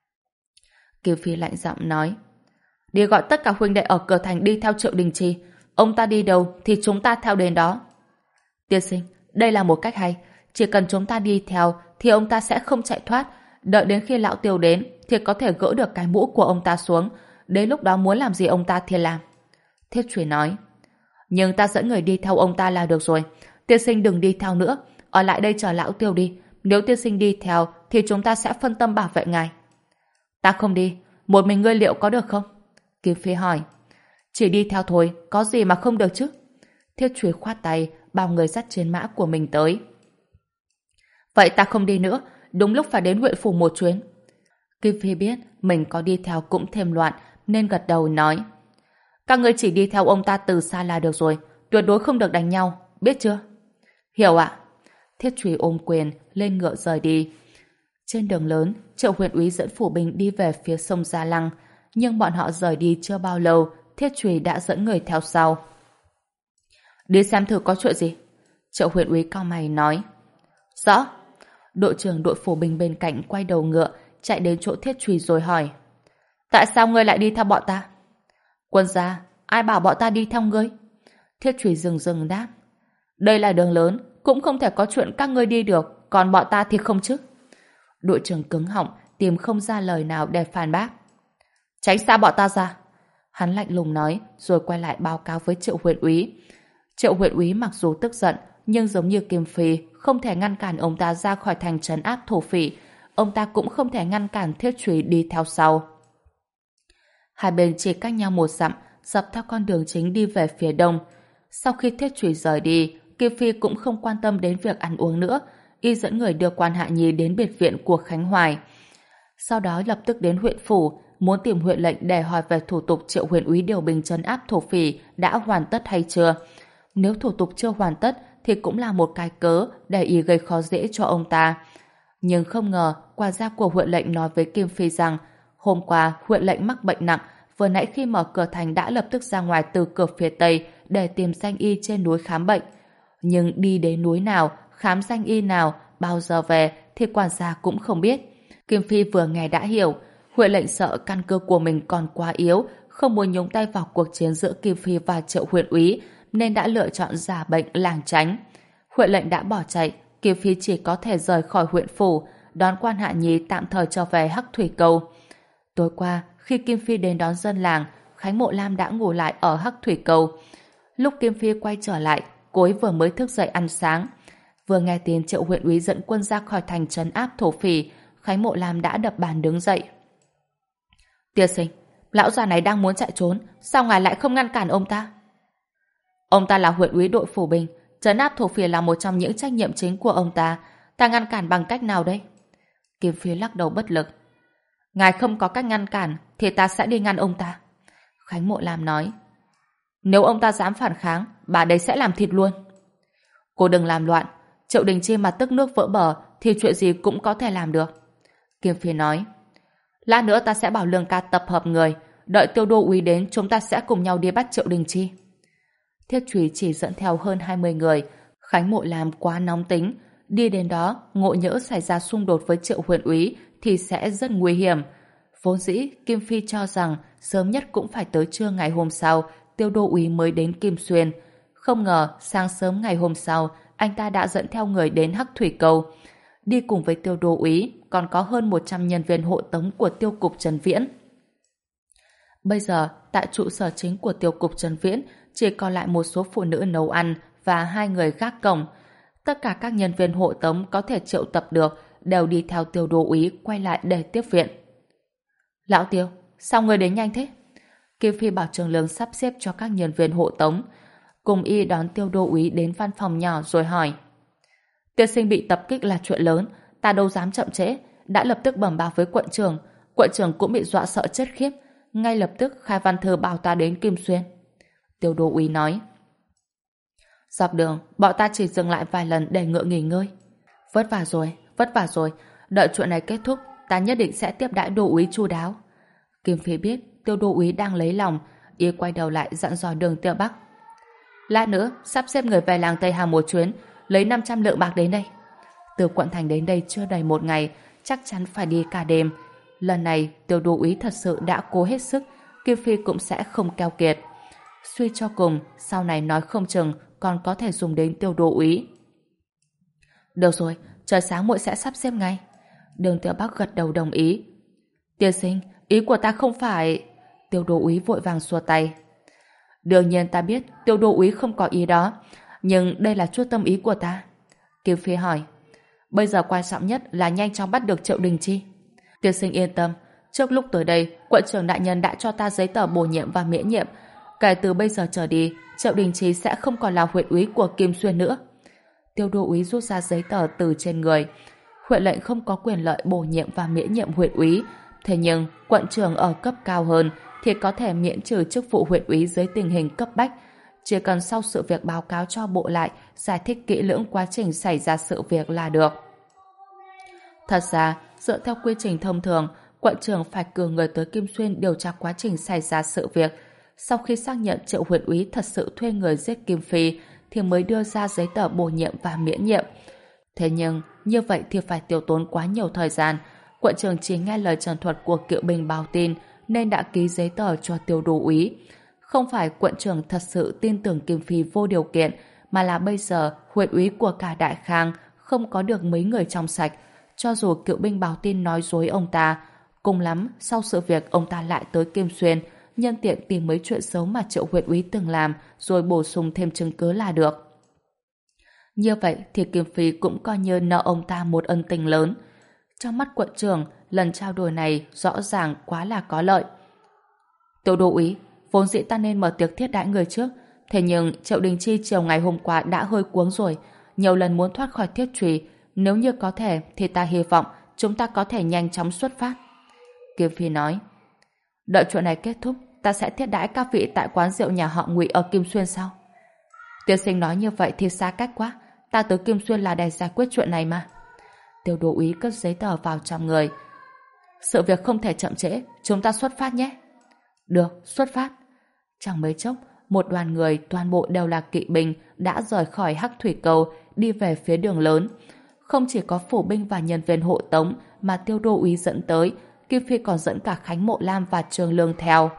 Kim Phi lạnh giọng nói. Đi gọi tất cả huynh đệ ở cửa thành đi theo Triệu Đình Chi. Ông ta đi đâu thì chúng ta theo đến đó. Tiên sinh, đây là một cách hay. Chỉ cần chúng ta đi theo thì ông ta sẽ không chạy thoát. Đợi đến khi lão Tiêu đến thì có thể gỡ được cái mũ của ông ta xuống. Đến lúc đó muốn làm gì ông ta thì làm. Thiết Chủy nói. Nhưng ta dẫn người đi theo ông ta là được rồi. Tiên sinh đừng đi theo nữa. Ở lại đây chờ lão Tiêu đi. Nếu tiên sinh đi theo thì chúng ta sẽ phân tâm bảo vệ ngài. Ta không đi. Một mình ngươi liệu có được không? Kim Phi hỏi. Chỉ đi theo thôi, có gì mà không được chứ? Thiết Chủy khoát tay, bao người dắt chiến mã của mình tới. Vậy ta không đi nữa, đúng lúc phải đến huyện phủ một chuyến. Kim Phi biết mình có đi theo cũng thêm loạn, nên gật đầu nói. Các ngươi chỉ đi theo ông ta từ xa là được rồi, tuyệt đối không được đánh nhau, biết chưa? Hiểu ạ. Thiết Chủy ôm quyền, lên ngựa rời đi. Trên đường lớn, Triệu huyện úy dẫn phủ binh đi về phía sông Gia Lăng, nhưng bọn họ rời đi chưa bao lâu, Thiết Chủy đã dẫn người theo sau. Đi xem thử có chuyện gì. Triệu huyện úy cau mày nói. Rõ. Đội trưởng đội phủ binh bên cạnh quay đầu ngựa, chạy đến chỗ Thiết Chủy rồi hỏi. Tại sao ngươi lại đi theo bọn ta? Quân gia, ai bảo bọn ta đi theo ngươi? Thiết Chủy dừng dừng đáp. Đây là đường lớn, cũng không thể có chuyện các ngươi đi được, còn bọn ta thì không chứ. Đội trưởng cứng họng, tìm không ra lời nào để phản bác. Tránh xa bọn ta ra. Hắn lạnh lùng nói, rồi quay lại báo cáo với Triệu huyện úy. Triệu huyện úy mặc dù tức giận, nhưng giống như Kim Phi, không thể ngăn cản ông ta ra khỏi thành trấn áp thổ phỉ. Ông ta cũng không thể ngăn cản Thiết Chủy đi theo sau. Hai bên chỉ cách nhau một dặm, dọc theo con đường chính đi về phía đông. Sau khi Thiết Chủy rời đi, Kim Phi cũng không quan tâm đến việc ăn uống nữa. Y dẫn người đưa Quan Hạ Nhi đến biệt viện của Khánh Hoài. Sau đó lập tức đến huyện phủ, muốn tìm huyện lệnh để hỏi về thủ tục Triệu huyện úy điều binh trấn áp thổ phỉ đã hoàn tất hay chưa. Nếu thủ tục chưa hoàn tất thì cũng là một cái cớ để y gây khó dễ cho ông ta. Nhưng không ngờ, quản gia của huyện lệnh nói với Kim Phi rằng hôm qua huyện lệnh mắc bệnh nặng, vừa nãy khi mở cửa thành đã lập tức ra ngoài từ cửa phía tây để tìm danh y trên núi khám bệnh. Nhưng đi đến núi nào, khám danh y nào, bao giờ về thì quản gia cũng không biết. Kim Phi vừa nghe đã hiểu, huyện lệnh sợ căn cơ của mình còn quá yếu, không muốn nhúng tay vào cuộc chiến giữa Kim Phi và Triệu huyện úy, nên đã lựa chọn giả bệnh lảng tránh. Huyện lệnh đã bỏ chạy, Kim Phi chỉ có thể rời khỏi huyện phủ, đón Quan Hạ Nhi tạm thời trở về Hắc Thủy Cầu. Tối qua, khi Kim Phi đến đón dân làng, Khánh Mộ Lam đã ngủ lại ở Hắc Thủy Cầu. Lúc Kim Phi quay trở lại, cô ấy vừa mới thức dậy ăn sáng. Vừa nghe tin Triệu huyện úy dẫn quân ra khỏi thành trấn áp thổ phỉ, Khánh Mộ Lam đã đập bàn đứng dậy. Tiên sinh, lão già này đang muốn chạy trốn, sao ngài lại không ngăn cản ông ta? Ông ta là huyện úy đội phủ binh, trấn áp thổ phỉ là một trong những trách nhiệm chính của ông ta. Ta ngăn cản bằng cách nào đây? Kim Phi lắc đầu bất lực. Ngài không có cách ngăn cản thì ta sẽ đi ngăn ông ta. Khánh Mộ Lam nói. Nếu ông ta dám phản kháng, bà đấy sẽ làm thịt luôn. Cô đừng làm loạn. Triệu Đình Chi mà tức nước vỡ bờ thì chuyện gì cũng có thể làm được. Kim Phi nói. Lát nữa ta sẽ bảo Lương Ca tập hợp người, đợi Tiêu Đô úy đến chúng ta sẽ cùng nhau đi bắt Triệu Đình Chi. Thiết Chủy chỉ dẫn theo hơn hai mươi người. Khánh Mộ Lam quá nóng tính, đi đến đó ngộ nhỡ xảy ra xung đột với Triệu huyện úy thì sẽ rất nguy hiểm. Vốn dĩ Kim Phi cho rằng sớm nhất cũng phải tới trưa ngày hôm sau Tiêu Đô úy mới đến Kim Xuyên. Không ngờ sáng sớm ngày hôm sau anh ta đã dẫn theo người đến Hắc Thủy Cầu. Đi cùng với Tiêu Đô úy còn có hơn một trăm nhân viên hộ tống của Tiêu cục Trần Viễn. Bây giờ tại trụ sở chính của Tiêu cục Trần Viễn chỉ còn lại một số phụ nữ nấu ăn và hai người gác cổng. Tất cả các nhân viên hộ tống có thể triệu tập được đều đi theo Tiêu đô úy quay lại để tiếp viện. Lão Tiêu, sao người đến nhanh thế? Kim Phi bảo Trường Lương sắp xếp cho các nhân viên hộ tống, cùng y đón Tiêu đô úy đến văn phòng nhỏ rồi hỏi. Tiên sinh bị tập kích là chuyện lớn, ta đâu dám chậm trễ, đã lập tức bẩm báo với quận trưởng. Quận trưởng cũng bị dọa sợ chết khiếp, ngay lập tức khai văn thư bảo ta đến Kim Xuyên. Tiêu đô úy nói. Dọc đường, bọn ta chỉ dừng lại vài lần để ngựa nghỉ ngơi. Vất vả rồi, vất vả rồi, đợi chuyện này kết thúc, ta nhất định sẽ tiếp đãi đô úy chu đáo. Kim Phi biết Tiêu đô úy đang lấy lòng, y quay đầu lại dặn dò Đường Tiêu Bắc. Lát nữa, sắp xếp người về làng Tây Hà một chuyến, lấy năm trăm lượng bạc đến đây. Từ quận thành đến đây chưa đầy một ngày, chắc chắn phải đi cả đêm. Lần này, Tiêu đô úy thật sự đã cố hết sức, Kim Phi cũng sẽ không keo kiệt. Suy cho cùng, sau này nói không chừng còn có thể dùng đến Tiêu đô úy. Được rồi, trời sáng muội sẽ sắp xếp ngay. Đường Tiêu Bắc gật đầu đồng ý. Tiên sinh, ý của ta không phải... Tiêu đô úy vội vàng xua tay. Đương nhiên ta biết Tiêu đô úy không có ý đó, nhưng đây là chút tâm ý của ta. Kim Phi hỏi. Bây giờ quan trọng nhất là nhanh chóng bắt được Triệu Đình Chi. Tiên sinh yên tâm, trước lúc tới đây, quận trưởng đại nhân đã cho ta giấy tờ bổ nhiệm và miễn nhiệm. Kể từ bây giờ trở đi, Triệu Đình Chi sẽ không còn là huyện úy của Kim Xuyên nữa. Tiêu đô úy rút ra giấy tờ từ trên người. Huyện lệnh không có quyền lợi bổ nhiệm và miễn nhiệm huyện úy, thế nhưng quận trưởng ở cấp cao hơn thì có thể miễn trừ chức vụ huyện úy dưới tình hình cấp bách. Chỉ cần sau sự việc báo cáo cho bộ lại, giải thích kỹ lưỡng quá trình xảy ra sự việc là được. Thật ra, dựa theo quy trình thông thường, quận trưởng phải cử người tới Kim Xuyên điều tra quá trình xảy ra sự việc. Sau khi xác nhận Triệu huyện úy thật sự thuê người giết Kim Phi, thì mới đưa ra giấy tờ bổ nhiệm và miễn nhiệm. Thế nhưng, như vậy thì phải tiêu tốn quá nhiều thời gian. Quận trưởng chỉ nghe lời trần thuật của Kiệu Bình báo tin, nên đã ký giấy tờ cho Tiêu đô úy. Không phải quận trưởng thật sự tin tưởng Kim Phi vô điều kiện, mà là bây giờ huyện úy của cả Đại Khang không có được mấy người trong sạch. Cho dù Kiệu Binh báo tin nói dối ông ta, cùng lắm sau sự việc ông ta lại tới Kim Xuyên, nhân tiện tìm mấy chuyện xấu mà Triệu huyện úy từng làm, rồi bổ sung thêm chứng cứ là được. Như vậy thì Kim Phi cũng coi như nợ ông ta một ân tình lớn. Trong mắt quận trưởng, lần trao đổi này rõ ràng quá là có lợi. Tiêu đô úy, vốn dĩ ta nên mở tiệc thiết đãi người trước, thế nhưng Triệu Đình Chi chiều ngày hôm qua đã hơi cuống rồi, nhiều lần muốn thoát khỏi thiết trùy. Nếu như có thể thì ta hy vọng chúng ta có thể nhanh chóng xuất phát. Kim Phi nói. Đợi chuyện này kết thúc, ta sẽ thiết đãi các vị tại quán rượu nhà họ Ngụy ở Kim Xuyên sau. Tiên sinh nói như vậy thì xa cách quá, ta tới Kim Xuyên là để giải quyết chuyện này mà. Tiêu đô úy cất giấy tờ vào trong người. Sự việc không thể chậm trễ, chúng ta xuất phát nhé. Được, xuất phát. Chẳng mấy chốc, một đoàn người toàn bộ đều là kỵ binh đã rời khỏi Hắc Thủy Cầu đi về phía đường lớn. Không chỉ có phủ binh và nhân viên hộ tống mà Tiêu đô úy dẫn tới, Kim Phi còn dẫn cả Khánh Mộ Lam và Trường Lương theo.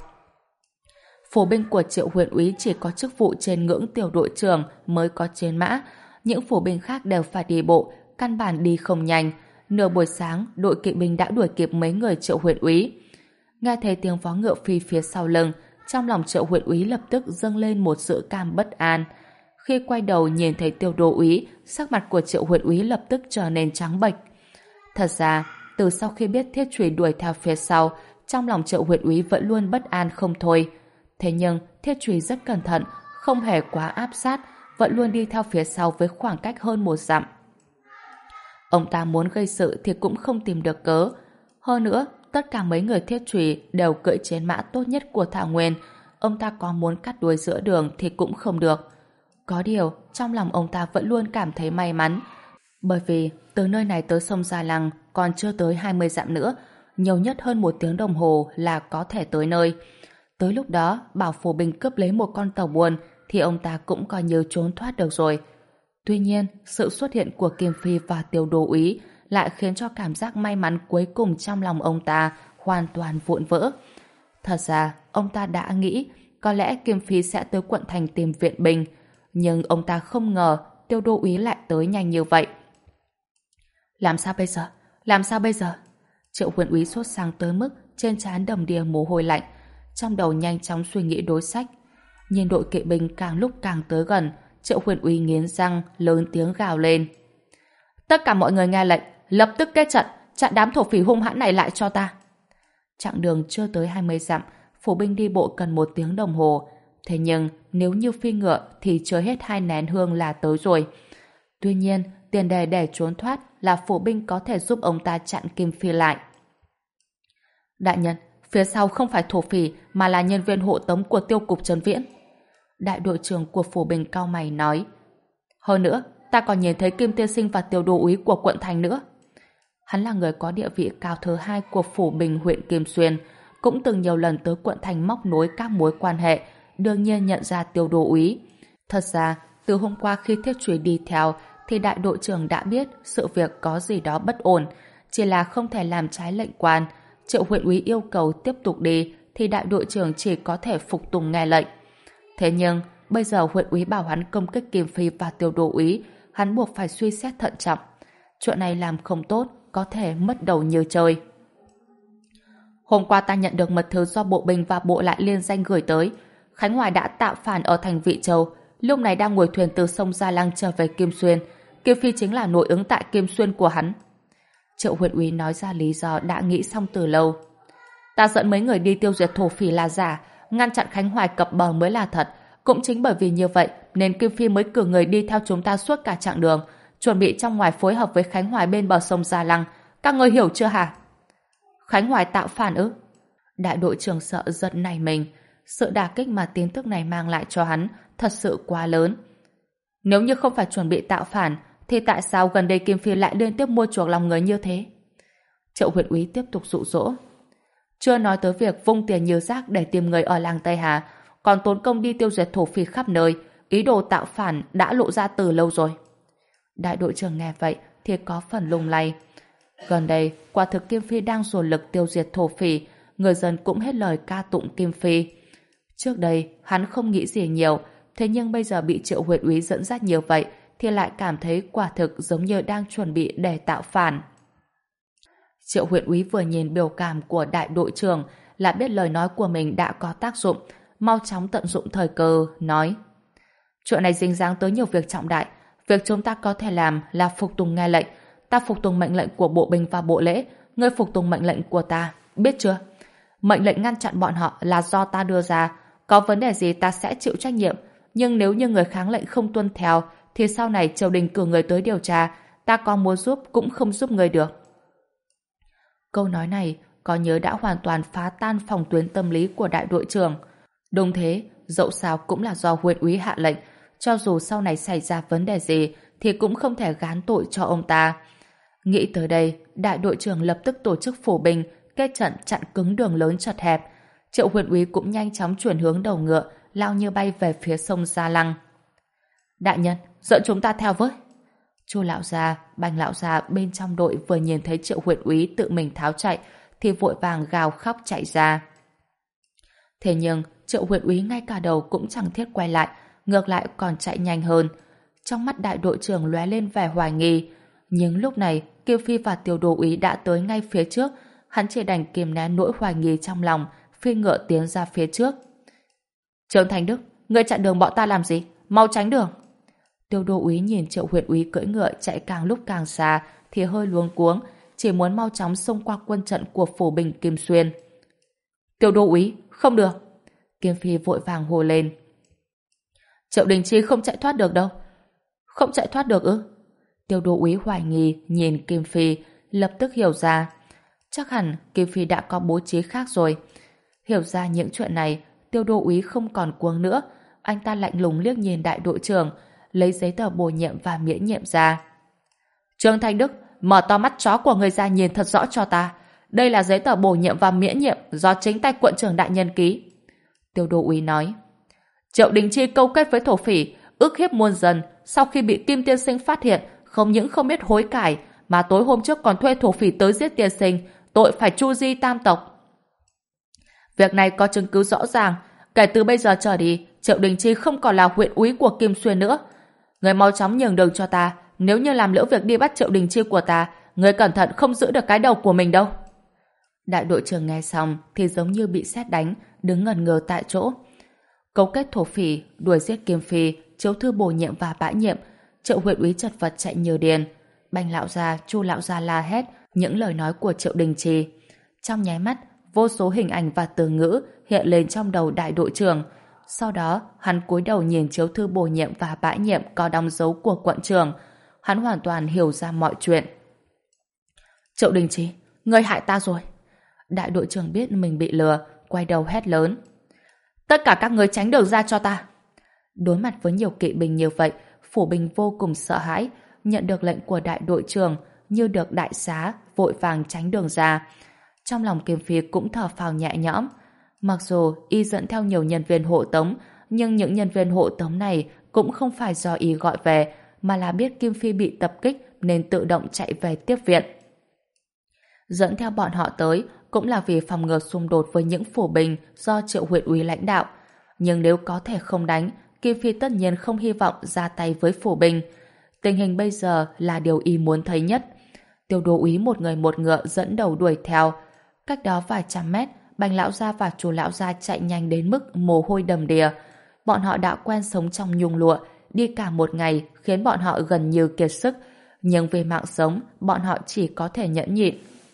Phủ binh của Triệu huyện úy chỉ có chức vụ trên ngưỡng tiểu đội trưởng mới có chiến mã, những phủ binh khác đều phải đi bộ, căn bản đi không nhanh. Nửa buổi sáng, đội kỵ binh đã đuổi kịp mấy người Triệu huyện úy. Nghe thấy tiếng vó ngựa phi phía sau lưng, trong lòng Triệu huyện úy lập tức dâng lên một sự cam bất an. Khi quay đầu nhìn thấy Tiêu đô úy, sắc mặt của Triệu huyện úy lập tức trở nên trắng bệch. Thật ra, từ sau khi biết thiết trùy đuổi theo phía sau, trong lòng Triệu huyện úy vẫn luôn bất an không thôi. Thế nhưng, thiết trùy rất cẩn thận, không hề quá áp sát, vẫn luôn đi theo phía sau với khoảng cách hơn một dặm. Ông ta muốn gây sự thì cũng không tìm được cớ. Hơn nữa, tất cả mấy người thiết trùy đều cưỡi chiến mã tốt nhất của Thảo Nguyên. Ông ta có muốn cắt đuôi giữa đường thì cũng không được. Có điều, trong lòng ông ta vẫn luôn cảm thấy may mắn. Bởi vì, từ nơi này tới sông Gia Lăng còn chưa tới hai mươi dặm nữa, nhiều nhất hơn một tiếng đồng hồ là có thể tới nơi. Tới lúc đó, bảo phủ binh cướp lấy một con tàu buôn thì ông ta cũng coi như trốn thoát được rồi. Tuy nhiên, sự xuất hiện của Kim Phi và Tiêu đô úy lại khiến cho cảm giác may mắn cuối cùng trong lòng ông ta hoàn toàn vụn vỡ. Thật ra, ông ta đã nghĩ có lẽ Kim Phi sẽ tới quận thành tìm viện binh, nhưng ông ta không ngờ Tiêu đô úy lại tới nhanh như vậy. Làm sao bây giờ? Làm sao bây giờ? Triệu huyện úy sốt sắng tới mức trên trán đầm đìa mồ hôi lạnh, trong đầu nhanh chóng suy nghĩ đối sách. Nhìn đội kỵ binh càng lúc càng tới gần, Triệu huyện úy nghiến răng lớn tiếng gào lên. Tất cả mọi người nghe lệnh, lập tức kết trận, chặn đám thổ phỉ hung hãn này lại cho ta. Chặng đường chưa tới hai mươi dặm, phủ binh đi bộ cần một tiếng đồng hồ. Thế nhưng nếu như phi ngựa thì chưa hết hai nén hương là tới rồi. Tuy nhiên, tiền đề để trốn thoát là phủ binh có thể giúp ông ta chặn Kim Phi lại. Đại nhân, phía sau không phải thổ phỉ mà là nhân viên hộ tống của tiêu cục Trấn Viễn. Đại đội trưởng của phủ binh cau mày nói. Hơn nữa, ta còn nhìn thấy Kim tiên sinh và tiểu đô úy của quận thành nữa. Hắn là người có địa vị cao thứ hai của phủ bình huyện Kim Xuyên, cũng từng nhiều lần tới quận thành móc nối các mối quan hệ, đương nhiên nhận ra tiểu đô úy. Thật ra, từ hôm qua khi Thiết Truy đi theo, thì đại đội trưởng đã biết sự việc có gì đó bất ổn, chỉ là không thể làm trái lệnh quan. Triệu huyện úy yêu cầu tiếp tục đi, thì đại đội trưởng chỉ có thể phục tùng nghe lệnh. Thế nhưng, bây giờ huyện úy bảo hắn công kích Kim Phi và tiểu đô úy, hắn buộc phải suy xét thận trọng. Chuyện này làm không tốt, có thể mất đầu như chơi. Hôm qua ta nhận được mật thư do bộ binh và bộ lại liên danh gửi tới. Khánh Hoài đã tạo phản ở thành Vị Châu, lúc này đang ngồi thuyền từ sông Gia Lăng trở về Kim Xuyên. Kim Phi chính là nội ứng tại Kim Xuyên của hắn. Triệu huyện úy nói ra lý do đã nghĩ xong từ lâu. Ta dẫn mấy người đi tiêu diệt thổ phỉ là giả, ngăn chặn Khánh Hoài cập bờ mới là thật. Cũng chính bởi vì như vậy nên Kim Phi mới cử người đi theo chúng ta suốt cả chặng đường, chuẩn bị trong ngoài phối hợp với Khánh Hoài bên bờ sông Gia Lăng. Các ngươi hiểu chưa hả? Khánh Hoài tạo phản ư? Đại đội trưởng sợ giật nảy mình. Sự đả kích mà tin tức này mang lại cho hắn thật sự quá lớn. Nếu như không phải chuẩn bị tạo phản, thì tại sao gần đây Kim Phi lại liên tiếp mua chuộc lòng người như thế? Triệu huyện úy tiếp tục dụ dỗ. Chưa nói tới việc vung tiền như rác để tìm người ở làng Tây Hà, còn tốn công đi tiêu diệt thổ phỉ khắp nơi, ý đồ tạo phản đã lộ ra từ lâu rồi. Đại đội trưởng nghe vậy thì có phần lung lay. Gần đây, quả thực Kim Phi đang dồn lực tiêu diệt thổ phỉ, người dân cũng hết lời ca tụng Kim Phi. Trước đây, hắn không nghĩ gì nhiều, thế nhưng bây giờ bị Triệu huyện úy dẫn dắt nhiều vậy, thì lại cảm thấy quả thực giống như đang chuẩn bị để tạo phản. Triệu huyện úy vừa nhìn biểu cảm của đại đội trưởng là biết lời nói của mình đã có tác dụng, mau chóng tận dụng thời cơ, nói: chuyện này dính dáng tới nhiều việc trọng đại, việc chúng ta có thể làm là phục tùng nghe lệnh. Ta phục tùng mệnh lệnh của bộ binh và bộ lễ, ngươi phục tùng mệnh lệnh của ta, biết chưa? Mệnh lệnh ngăn chặn bọn họ là do ta đưa ra, có vấn đề gì ta sẽ chịu trách nhiệm, nhưng nếu như người kháng lệnh không tuân theo thì sau này triều đình cử người tới điều tra, ta có muốn giúp cũng không giúp người được. Câu nói này có nhớ đã hoàn toàn phá tan phòng tuyến tâm lý của đại đội trưởng. Đúng thế, dẫu sao cũng là do huyện úy hạ lệnh, cho dù sau này xảy ra vấn đề gì thì cũng không thể gán tội cho ông ta. Nghĩ tới đây, đại đội trưởng lập tức tổ chức phủ binh, kết trận chặn cứng đường lớn chật hẹp. Triệu huyện úy cũng nhanh chóng chuyển hướng đầu ngựa, lao như bay về phía sông Gia Lăng. Đại nhân, dẫn chúng ta theo với. Chu lão gia, Bành lão gia bên trong đội vừa nhìn thấy Triệu huyện úy tự mình tháo chạy, thì vội vàng gào khóc chạy ra. Thế nhưng, Triệu huyện úy ngay cả đầu cũng chẳng thiết quay lại, ngược lại còn chạy nhanh hơn. Trong mắt đại đội trưởng lóe lên vẻ hoài nghi. Nhưng lúc này, Kiêu Phi và Tiểu Đô úy đã tới ngay phía trước, hắn chỉ đành kìm nén nỗi hoài nghi trong lòng, phi ngựa tiến ra phía trước. Trương Thành Đức, ngươi chặn đường bọn ta làm gì? Mau tránh đường! Tiểu Đô úy nhìn Triệu huyện úy cưỡi ngựa chạy càng lúc càng xa, thì hơi luống cuống, chỉ muốn mau chóng xông qua quân trận của phủ binh Kim Xuyên. Tiểu Đô úy, không được! Kim Phi vội vàng hô lên. Triệu Đình Chi không chạy thoát được đâu. Không chạy thoát được ư? Tiêu Đô úy hoài nghi nhìn Kim Phi, lập tức hiểu ra. Chắc hẳn Kim Phi đã có bố trí khác rồi. Hiểu ra những chuyện này, Tiêu Đô úy không còn cuống nữa. Anh ta lạnh lùng liếc nhìn đại đội trưởng, lấy giấy tờ bổ nhiệm và miễn nhiệm ra. Trương Thanh Đức, mở to mắt chó của người ra nhìn thật rõ cho ta. Đây là giấy tờ bổ nhiệm và miễn nhiệm do chính tay quận trưởng đại nhân ký. Tiêu Đô úy nói. Triệu Đình Chi câu kết với thổ phỉ, ức hiếp muôn dân, sau khi bị Kim tiên sinh phát hiện, không những không biết hối cải, mà tối hôm trước còn thuê thổ phỉ tới giết tiên sinh, tội phải tru di tam tộc. Việc này có chứng cứ rõ ràng, kể từ bây giờ trở đi, Triệu Đình Chi không còn là huyện úy của Kim Xuyên nữa. Người mau chóng nhường đường cho ta, nếu như làm lỡ việc đi bắt Triệu Đình Chi của ta, người cẩn thận không giữ được cái đầu của mình đâu. Đại đội trưởng nghe xong thì giống như bị sét đánh, đứng ngẩn ngơ tại chỗ. Cấu kết thổ phỉ, đuổi giết Kim Phi, chiếu thư bổ nhiệm và bãi nhiệm, Triệu huyện úy chật vật chạy như điên. Bành lão gia, Chu lão gia la hét những lời nói của Triệu Đình Trì. Trong nháy mắt, vô số hình ảnh và từ ngữ hiện lên trong đầu đại đội trưởng. Sau đó, hắn cúi đầu nhìn chiếu thư bổ nhiệm và bãi nhiệm có đóng dấu của quận trưởng. Hắn hoàn toàn hiểu ra mọi chuyện. Triệu Đình Trì, ngươi hại ta rồi. Đại đội trưởng biết mình bị lừa, quay đầu hét lớn. Tất cả các ngươi tránh đường ra cho ta. Đối mặt với nhiều kỵ binh như vậy, Phủ Bình vô cùng sợ hãi, nhận được lệnh của đại đội trưởng như được đại xá, vội vàng tránh đường ra. Trong lòng Kim Phi cũng thở phào nhẹ nhõm. Mặc dù y dẫn theo nhiều nhân viên hộ tống, nhưng những nhân viên hộ tống này cũng không phải do y gọi về, mà là biết Kim Phi bị tập kích nên tự động chạy về tiếp viện. Dẫn theo bọn họ tới cũng là vì phòng ngừa xung đột với những phủ bình do Triệu huyện úy lãnh đạo. Nhưng nếu có thể không đánh, Kim Phi tất nhiên không hy vọng ra tay với phủ bình. Tình hình bây giờ là điều y muốn thấy nhất. Tiêu đô úy một người một ngựa dẫn đầu đuổi theo. Cách đó vài trăm mét, Bành lão gia và Chu lão gia chạy nhanh đến mức mồ hôi đầm đìa. Bọn họ đã quen sống trong nhung lụa, đi cả một ngày khiến bọn họ gần như kiệt sức. Nhưng vì mạng sống, bọn họ chỉ có thể nhẫn nhịn.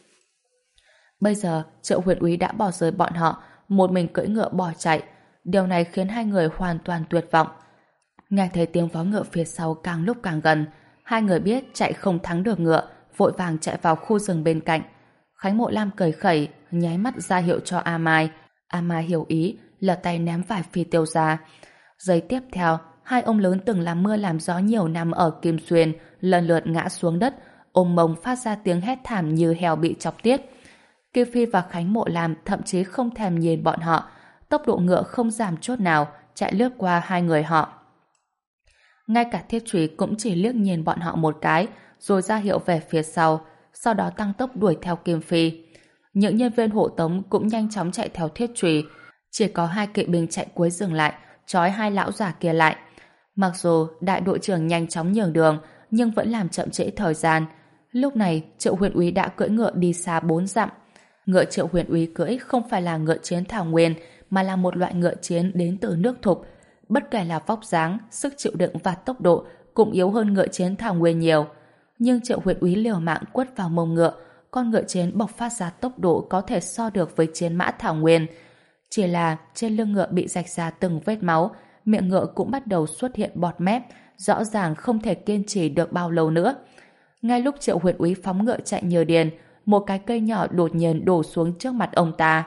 Bây giờ, Triệu huyện úy đã bỏ rơi bọn họ, một mình cưỡi ngựa bỏ chạy. Điều này khiến hai người hoàn toàn tuyệt vọng. Nghe thấy tiếng vó ngựa phía sau càng lúc càng gần, hai người biết chạy không thắng được ngựa, vội vàng chạy vào khu rừng bên cạnh. Khánh Mộ Lam cười khẩy, nháy mắt ra hiệu cho A Mai. A Mai hiểu ý, lật tay ném vài phi tiêu ra. Giây tiếp theo, hai ông lớn từng làm mưa làm gió nhiều năm ở Kim Xuyên lần lượt ngã xuống đất, ôm mông phát ra tiếng hét thảm như heo bị chọc tiết. Kim Phi và Khánh Mộ Lam thậm chí không thèm nhìn bọn họ, tốc độ ngựa không giảm chút nào, chạy lướt qua hai người họ. Ngay cả Thiết Trùy cũng chỉ liếc nhìn bọn họ một cái, rồi ra hiệu về phía sau, sau đó tăng tốc đuổi theo Kim Phi. Những nhân viên hộ tống cũng nhanh chóng chạy theo Thiết Trùy, chỉ có hai kỵ binh chạy cuối dừng lại, trói hai lão già kia lại. Mặc dù đại đội trưởng nhanh chóng nhường đường, nhưng vẫn làm chậm trễ thời gian. Lúc này, Triệu huyện úy đã cưỡi ngựa đi xa bốn dặm. Ngựa Triệu huyện úy cưỡi không phải là ngựa chiến thảo nguyên, mà là một loại ngựa chiến đến từ nước Thục. Bất kể là vóc dáng, sức chịu đựng và tốc độ cũng yếu hơn ngựa chiến thảo nguyên nhiều. Nhưng Triệu huyện úy liều mạng quất vào mông ngựa, con ngựa chiến bộc phát ra tốc độ có thể so được với chiến mã thảo nguyên. Chỉ là trên lưng ngựa bị rạch ra từng vết máu, miệng ngựa cũng bắt đầu xuất hiện bọt mép, rõ ràng không thể kiên trì được bao lâu nữa. Ngay lúc Triệu huyện úy phóng ngựa chạy như điên, một cái cây nhỏ đột nhiên đổ xuống trước mặt ông ta.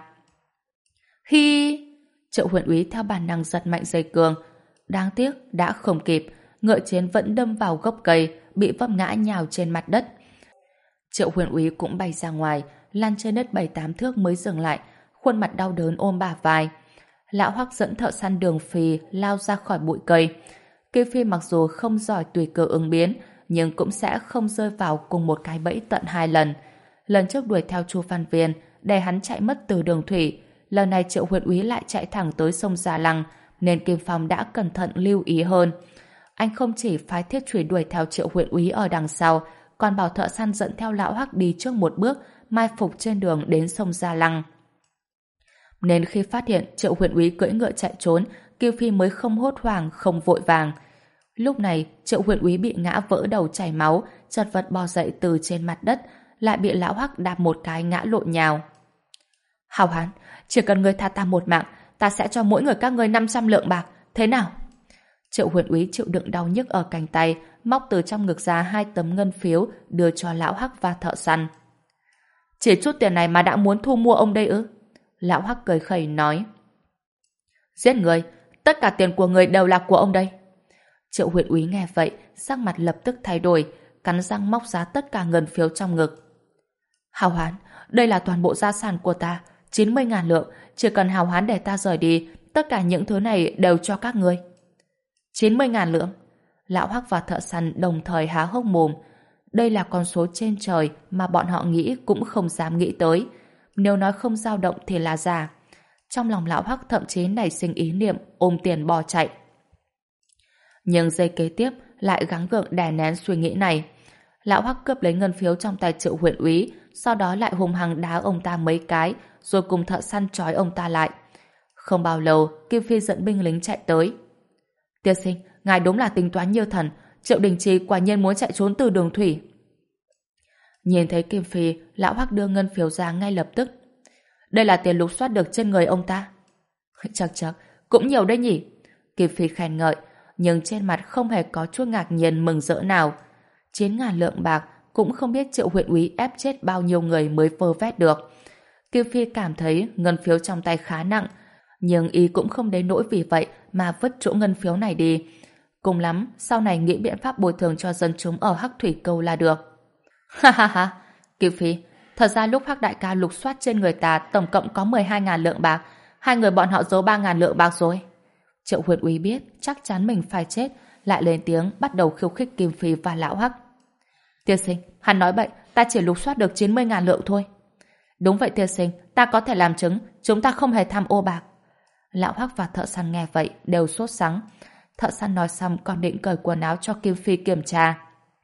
Hi! Triệu huyện úy theo bản năng giật mạnh dây cương. Đáng tiếc, đã không kịp, ngựa chiến vẫn đâm vào gốc cây, bị vấp ngã nhào trên mặt đất. Triệu huyện úy cũng bay ra ngoài, lăn trên đất bảy tám thước mới dừng lại, khuôn mặt đau đớn ôm bả vai. Lão Hoắc dẫn thợ săn Đường Phi lao ra khỏi bụi cây. Kim Phi mặc dù không giỏi tùy cơ ứng biến, nhưng cũng sẽ không rơi vào cùng một cái bẫy tận hai lần. Lần trước đuổi theo Chu Văn Viên, để hắn chạy mất từ đường thủy. Lần này Triệu huyện úy lại chạy thẳng tới sông Gia Lăng, nên Kim Phong đã cẩn thận lưu ý hơn. Anh không chỉ phái Thiết Trùy đuổi theo Triệu huyện úy ở đằng sau, còn bảo thợ săn dẫn theo Lão Hoắc đi trước một bước, mai phục trên đường đến sông Gia Lăng. Nên khi phát hiện Triệu huyện úy cưỡi ngựa chạy trốn, Kim Phi mới không hốt hoảng, không vội vàng. Lúc này, Triệu huyện úy bị ngã vỡ đầu chảy máu, chật vật bò dậy từ trên mặt đất, lại bị Lão Hoắc đạp một cái ngã lộn nhào. Hào hán, chỉ cần ngươi tha ta một mạng, ta sẽ cho mỗi người các ngươi năm trăm lượng bạc, thế nào? Triệu huyện úy chịu đựng đau nhức ở cánh tay, móc từ trong ngực ra hai tấm ngân phiếu đưa cho Lão Hoắc và thợ săn. Chỉ chút tiền này mà đã muốn thu mua ông đây ư? Lão Hoắc cười khẩy nói. Giết người, tất cả tiền của người đều là của ông đây. Triệu huyện úy nghe vậy, sắc mặt lập tức thay đổi, cắn răng móc ra tất cả ngân phiếu trong ngực. Hào hán, đây là toàn bộ gia sản của ta, chín mươi ngàn lượng, chỉ cần hào hán để ta rời đi, tất cả những thứ này đều cho các ngươi. chín mươi ngàn lượng. Lão Hoắc và thợ săn đồng thời há hốc mồm. Đây là con số trên trời mà bọn họ nghĩ cũng không dám nghĩ tới. Nếu nói không dao động thì là giả. Trong lòng Lão Hoắc thậm chí nảy sinh ý niệm ôm tiền bỏ chạy. Nhưng giây kế tiếp lại gắng gượng đè nén suy nghĩ này. Lão Hoắc cướp lấy ngân phiếu trong tay Triệu huyện úy, sau đó lại hung hăng đá ông ta mấy cái, rồi cùng thợ săn trói ông ta lại. Không bao lâu, Kim Phi dẫn binh lính chạy tới. Tiên sinh, ngài đúng là tính toán như thần. Triệu Đình Trì quả nhiên muốn chạy trốn từ đường thủy. Nhìn thấy Kim Phi, lão Hoắc đưa ngân phiếu ra ngay lập tức. Đây là tiền lục soát được trên người ông ta. Chắc chắc, cũng nhiều đấy nhỉ. Kim Phi khen ngợi, nhưng trên mặt không hề có chút ngạc nhiên mừng rỡ nào. Chín ngàn lượng bạc cũng không biết Triệu huyện úy ép chết bao nhiêu người mới vơ vét được. Kim Phi cảm thấy ngân phiếu trong tay khá nặng, nhưng y cũng không đến nỗi vì vậy mà vứt chỗ ngân phiếu này đi. Cùng lắm, sau này nghĩ biện pháp bồi thường cho dân chúng ở Hắc Thủy Câu là được. Ha ha ha, Kim Phi, thật ra lúc Hắc đại ca lục soát trên người ta tổng cộng có mười hai ngàn lượng bạc, hai người bọn họ giấu ba ngàn lượng bạc rồi. Triệu huyện úy biết chắc chắn mình phải chết, lại lên tiếng bắt đầu khiêu khích Kim Phi và lão Hắc. Tiên sinh, hắn nói bậy, ta chỉ lục soát được chín mươi ngàn lượng thôi. Đúng vậy tiên sinh, ta có thể làm chứng, chúng ta không hề tham ô bạc. Lão Hắc và thợ săn nghe vậy đều sốt sắng. Thợ săn nói xong còn định cởi quần áo cho Kim Phi kiểm tra.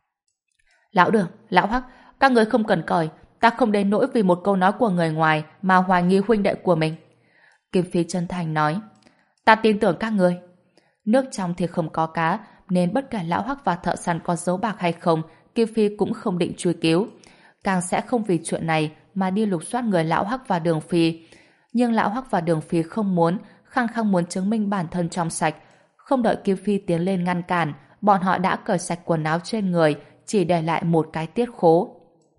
Lão Đường, lão Hắc, các người không cần cởi, ta không đến nỗi vì một câu nói của người ngoài mà hoài nghi huynh đệ của mình. Kim Phi chân thành nói, ta tin tưởng các người. Nước trong thì không có cá, nên bất kể lão Hắc và thợ săn có giấu bạc hay không, Kim Phi cũng không định truy cứu. Càng sẽ không vì chuyện này mà đi lục soát người lão Hắc và Đường Phi. Nhưng lão Hắc và Đường Phi không muốn, khăng khăng muốn chứng minh bản thân trong sạch. Không đợi Kim Phi tiến lên ngăn cản, bọn họ đã cởi sạch quần áo trên người, chỉ để lại một cái tiết khố.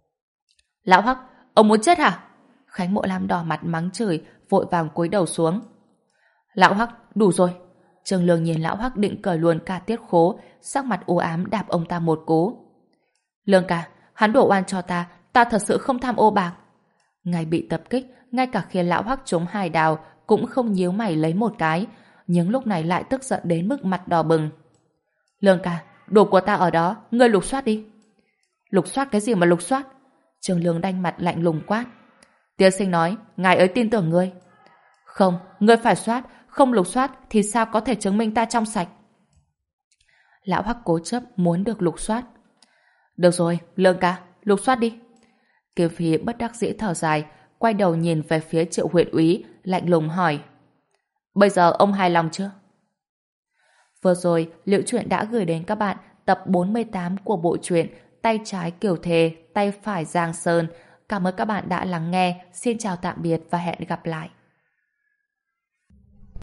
Lão Hắc, ông muốn chết hả? Khánh Mộ Lam đỏ mặt mắng chửi, vội vàng cúi đầu xuống. Lão Hắc, đủ rồi. Trương Lương nhìn lão Hắc định cởi luôn cả tiết khố, sắc mặt u ám đạp ông ta một cú. Lương ca, hắn đổ oan cho ta, ta thật sự không tham ô bạc. Ngày bị tập kích, ngay cả khi lão Hắc trúng hai đào cũng không nhíu mày lấy một cái, nhưng lúc này lại tức giận đến mức mặt đỏ bừng. Lương ca, đồ của ta ở đó, ngươi lục soát đi. Lục soát cái gì mà lục soát? Trương Lương đanh mặt lạnh lùng quát. Tiên sinh nói, ngài ấy tin tưởng ngươi. Không, ngươi phải soát, không lục soát thì sao có thể chứng minh ta trong sạch? Lão Hắc cố chấp muốn được lục soát. Được rồi, Lương ca, lục soát đi. Kim Phi bất đắc dĩ thở dài, quay đầu nhìn về phía Triệu huyện úy, lạnh lùng hỏi. Bây giờ ông hài lòng chưa? Vừa rồi, Liễu Chuyện đã gửi đến các bạn tập bốn mươi tám của bộ truyện Tay trái Kiều Thề, tay phải Giang Sơn. Cảm ơn các bạn đã lắng nghe. Xin chào tạm biệt và hẹn gặp lại.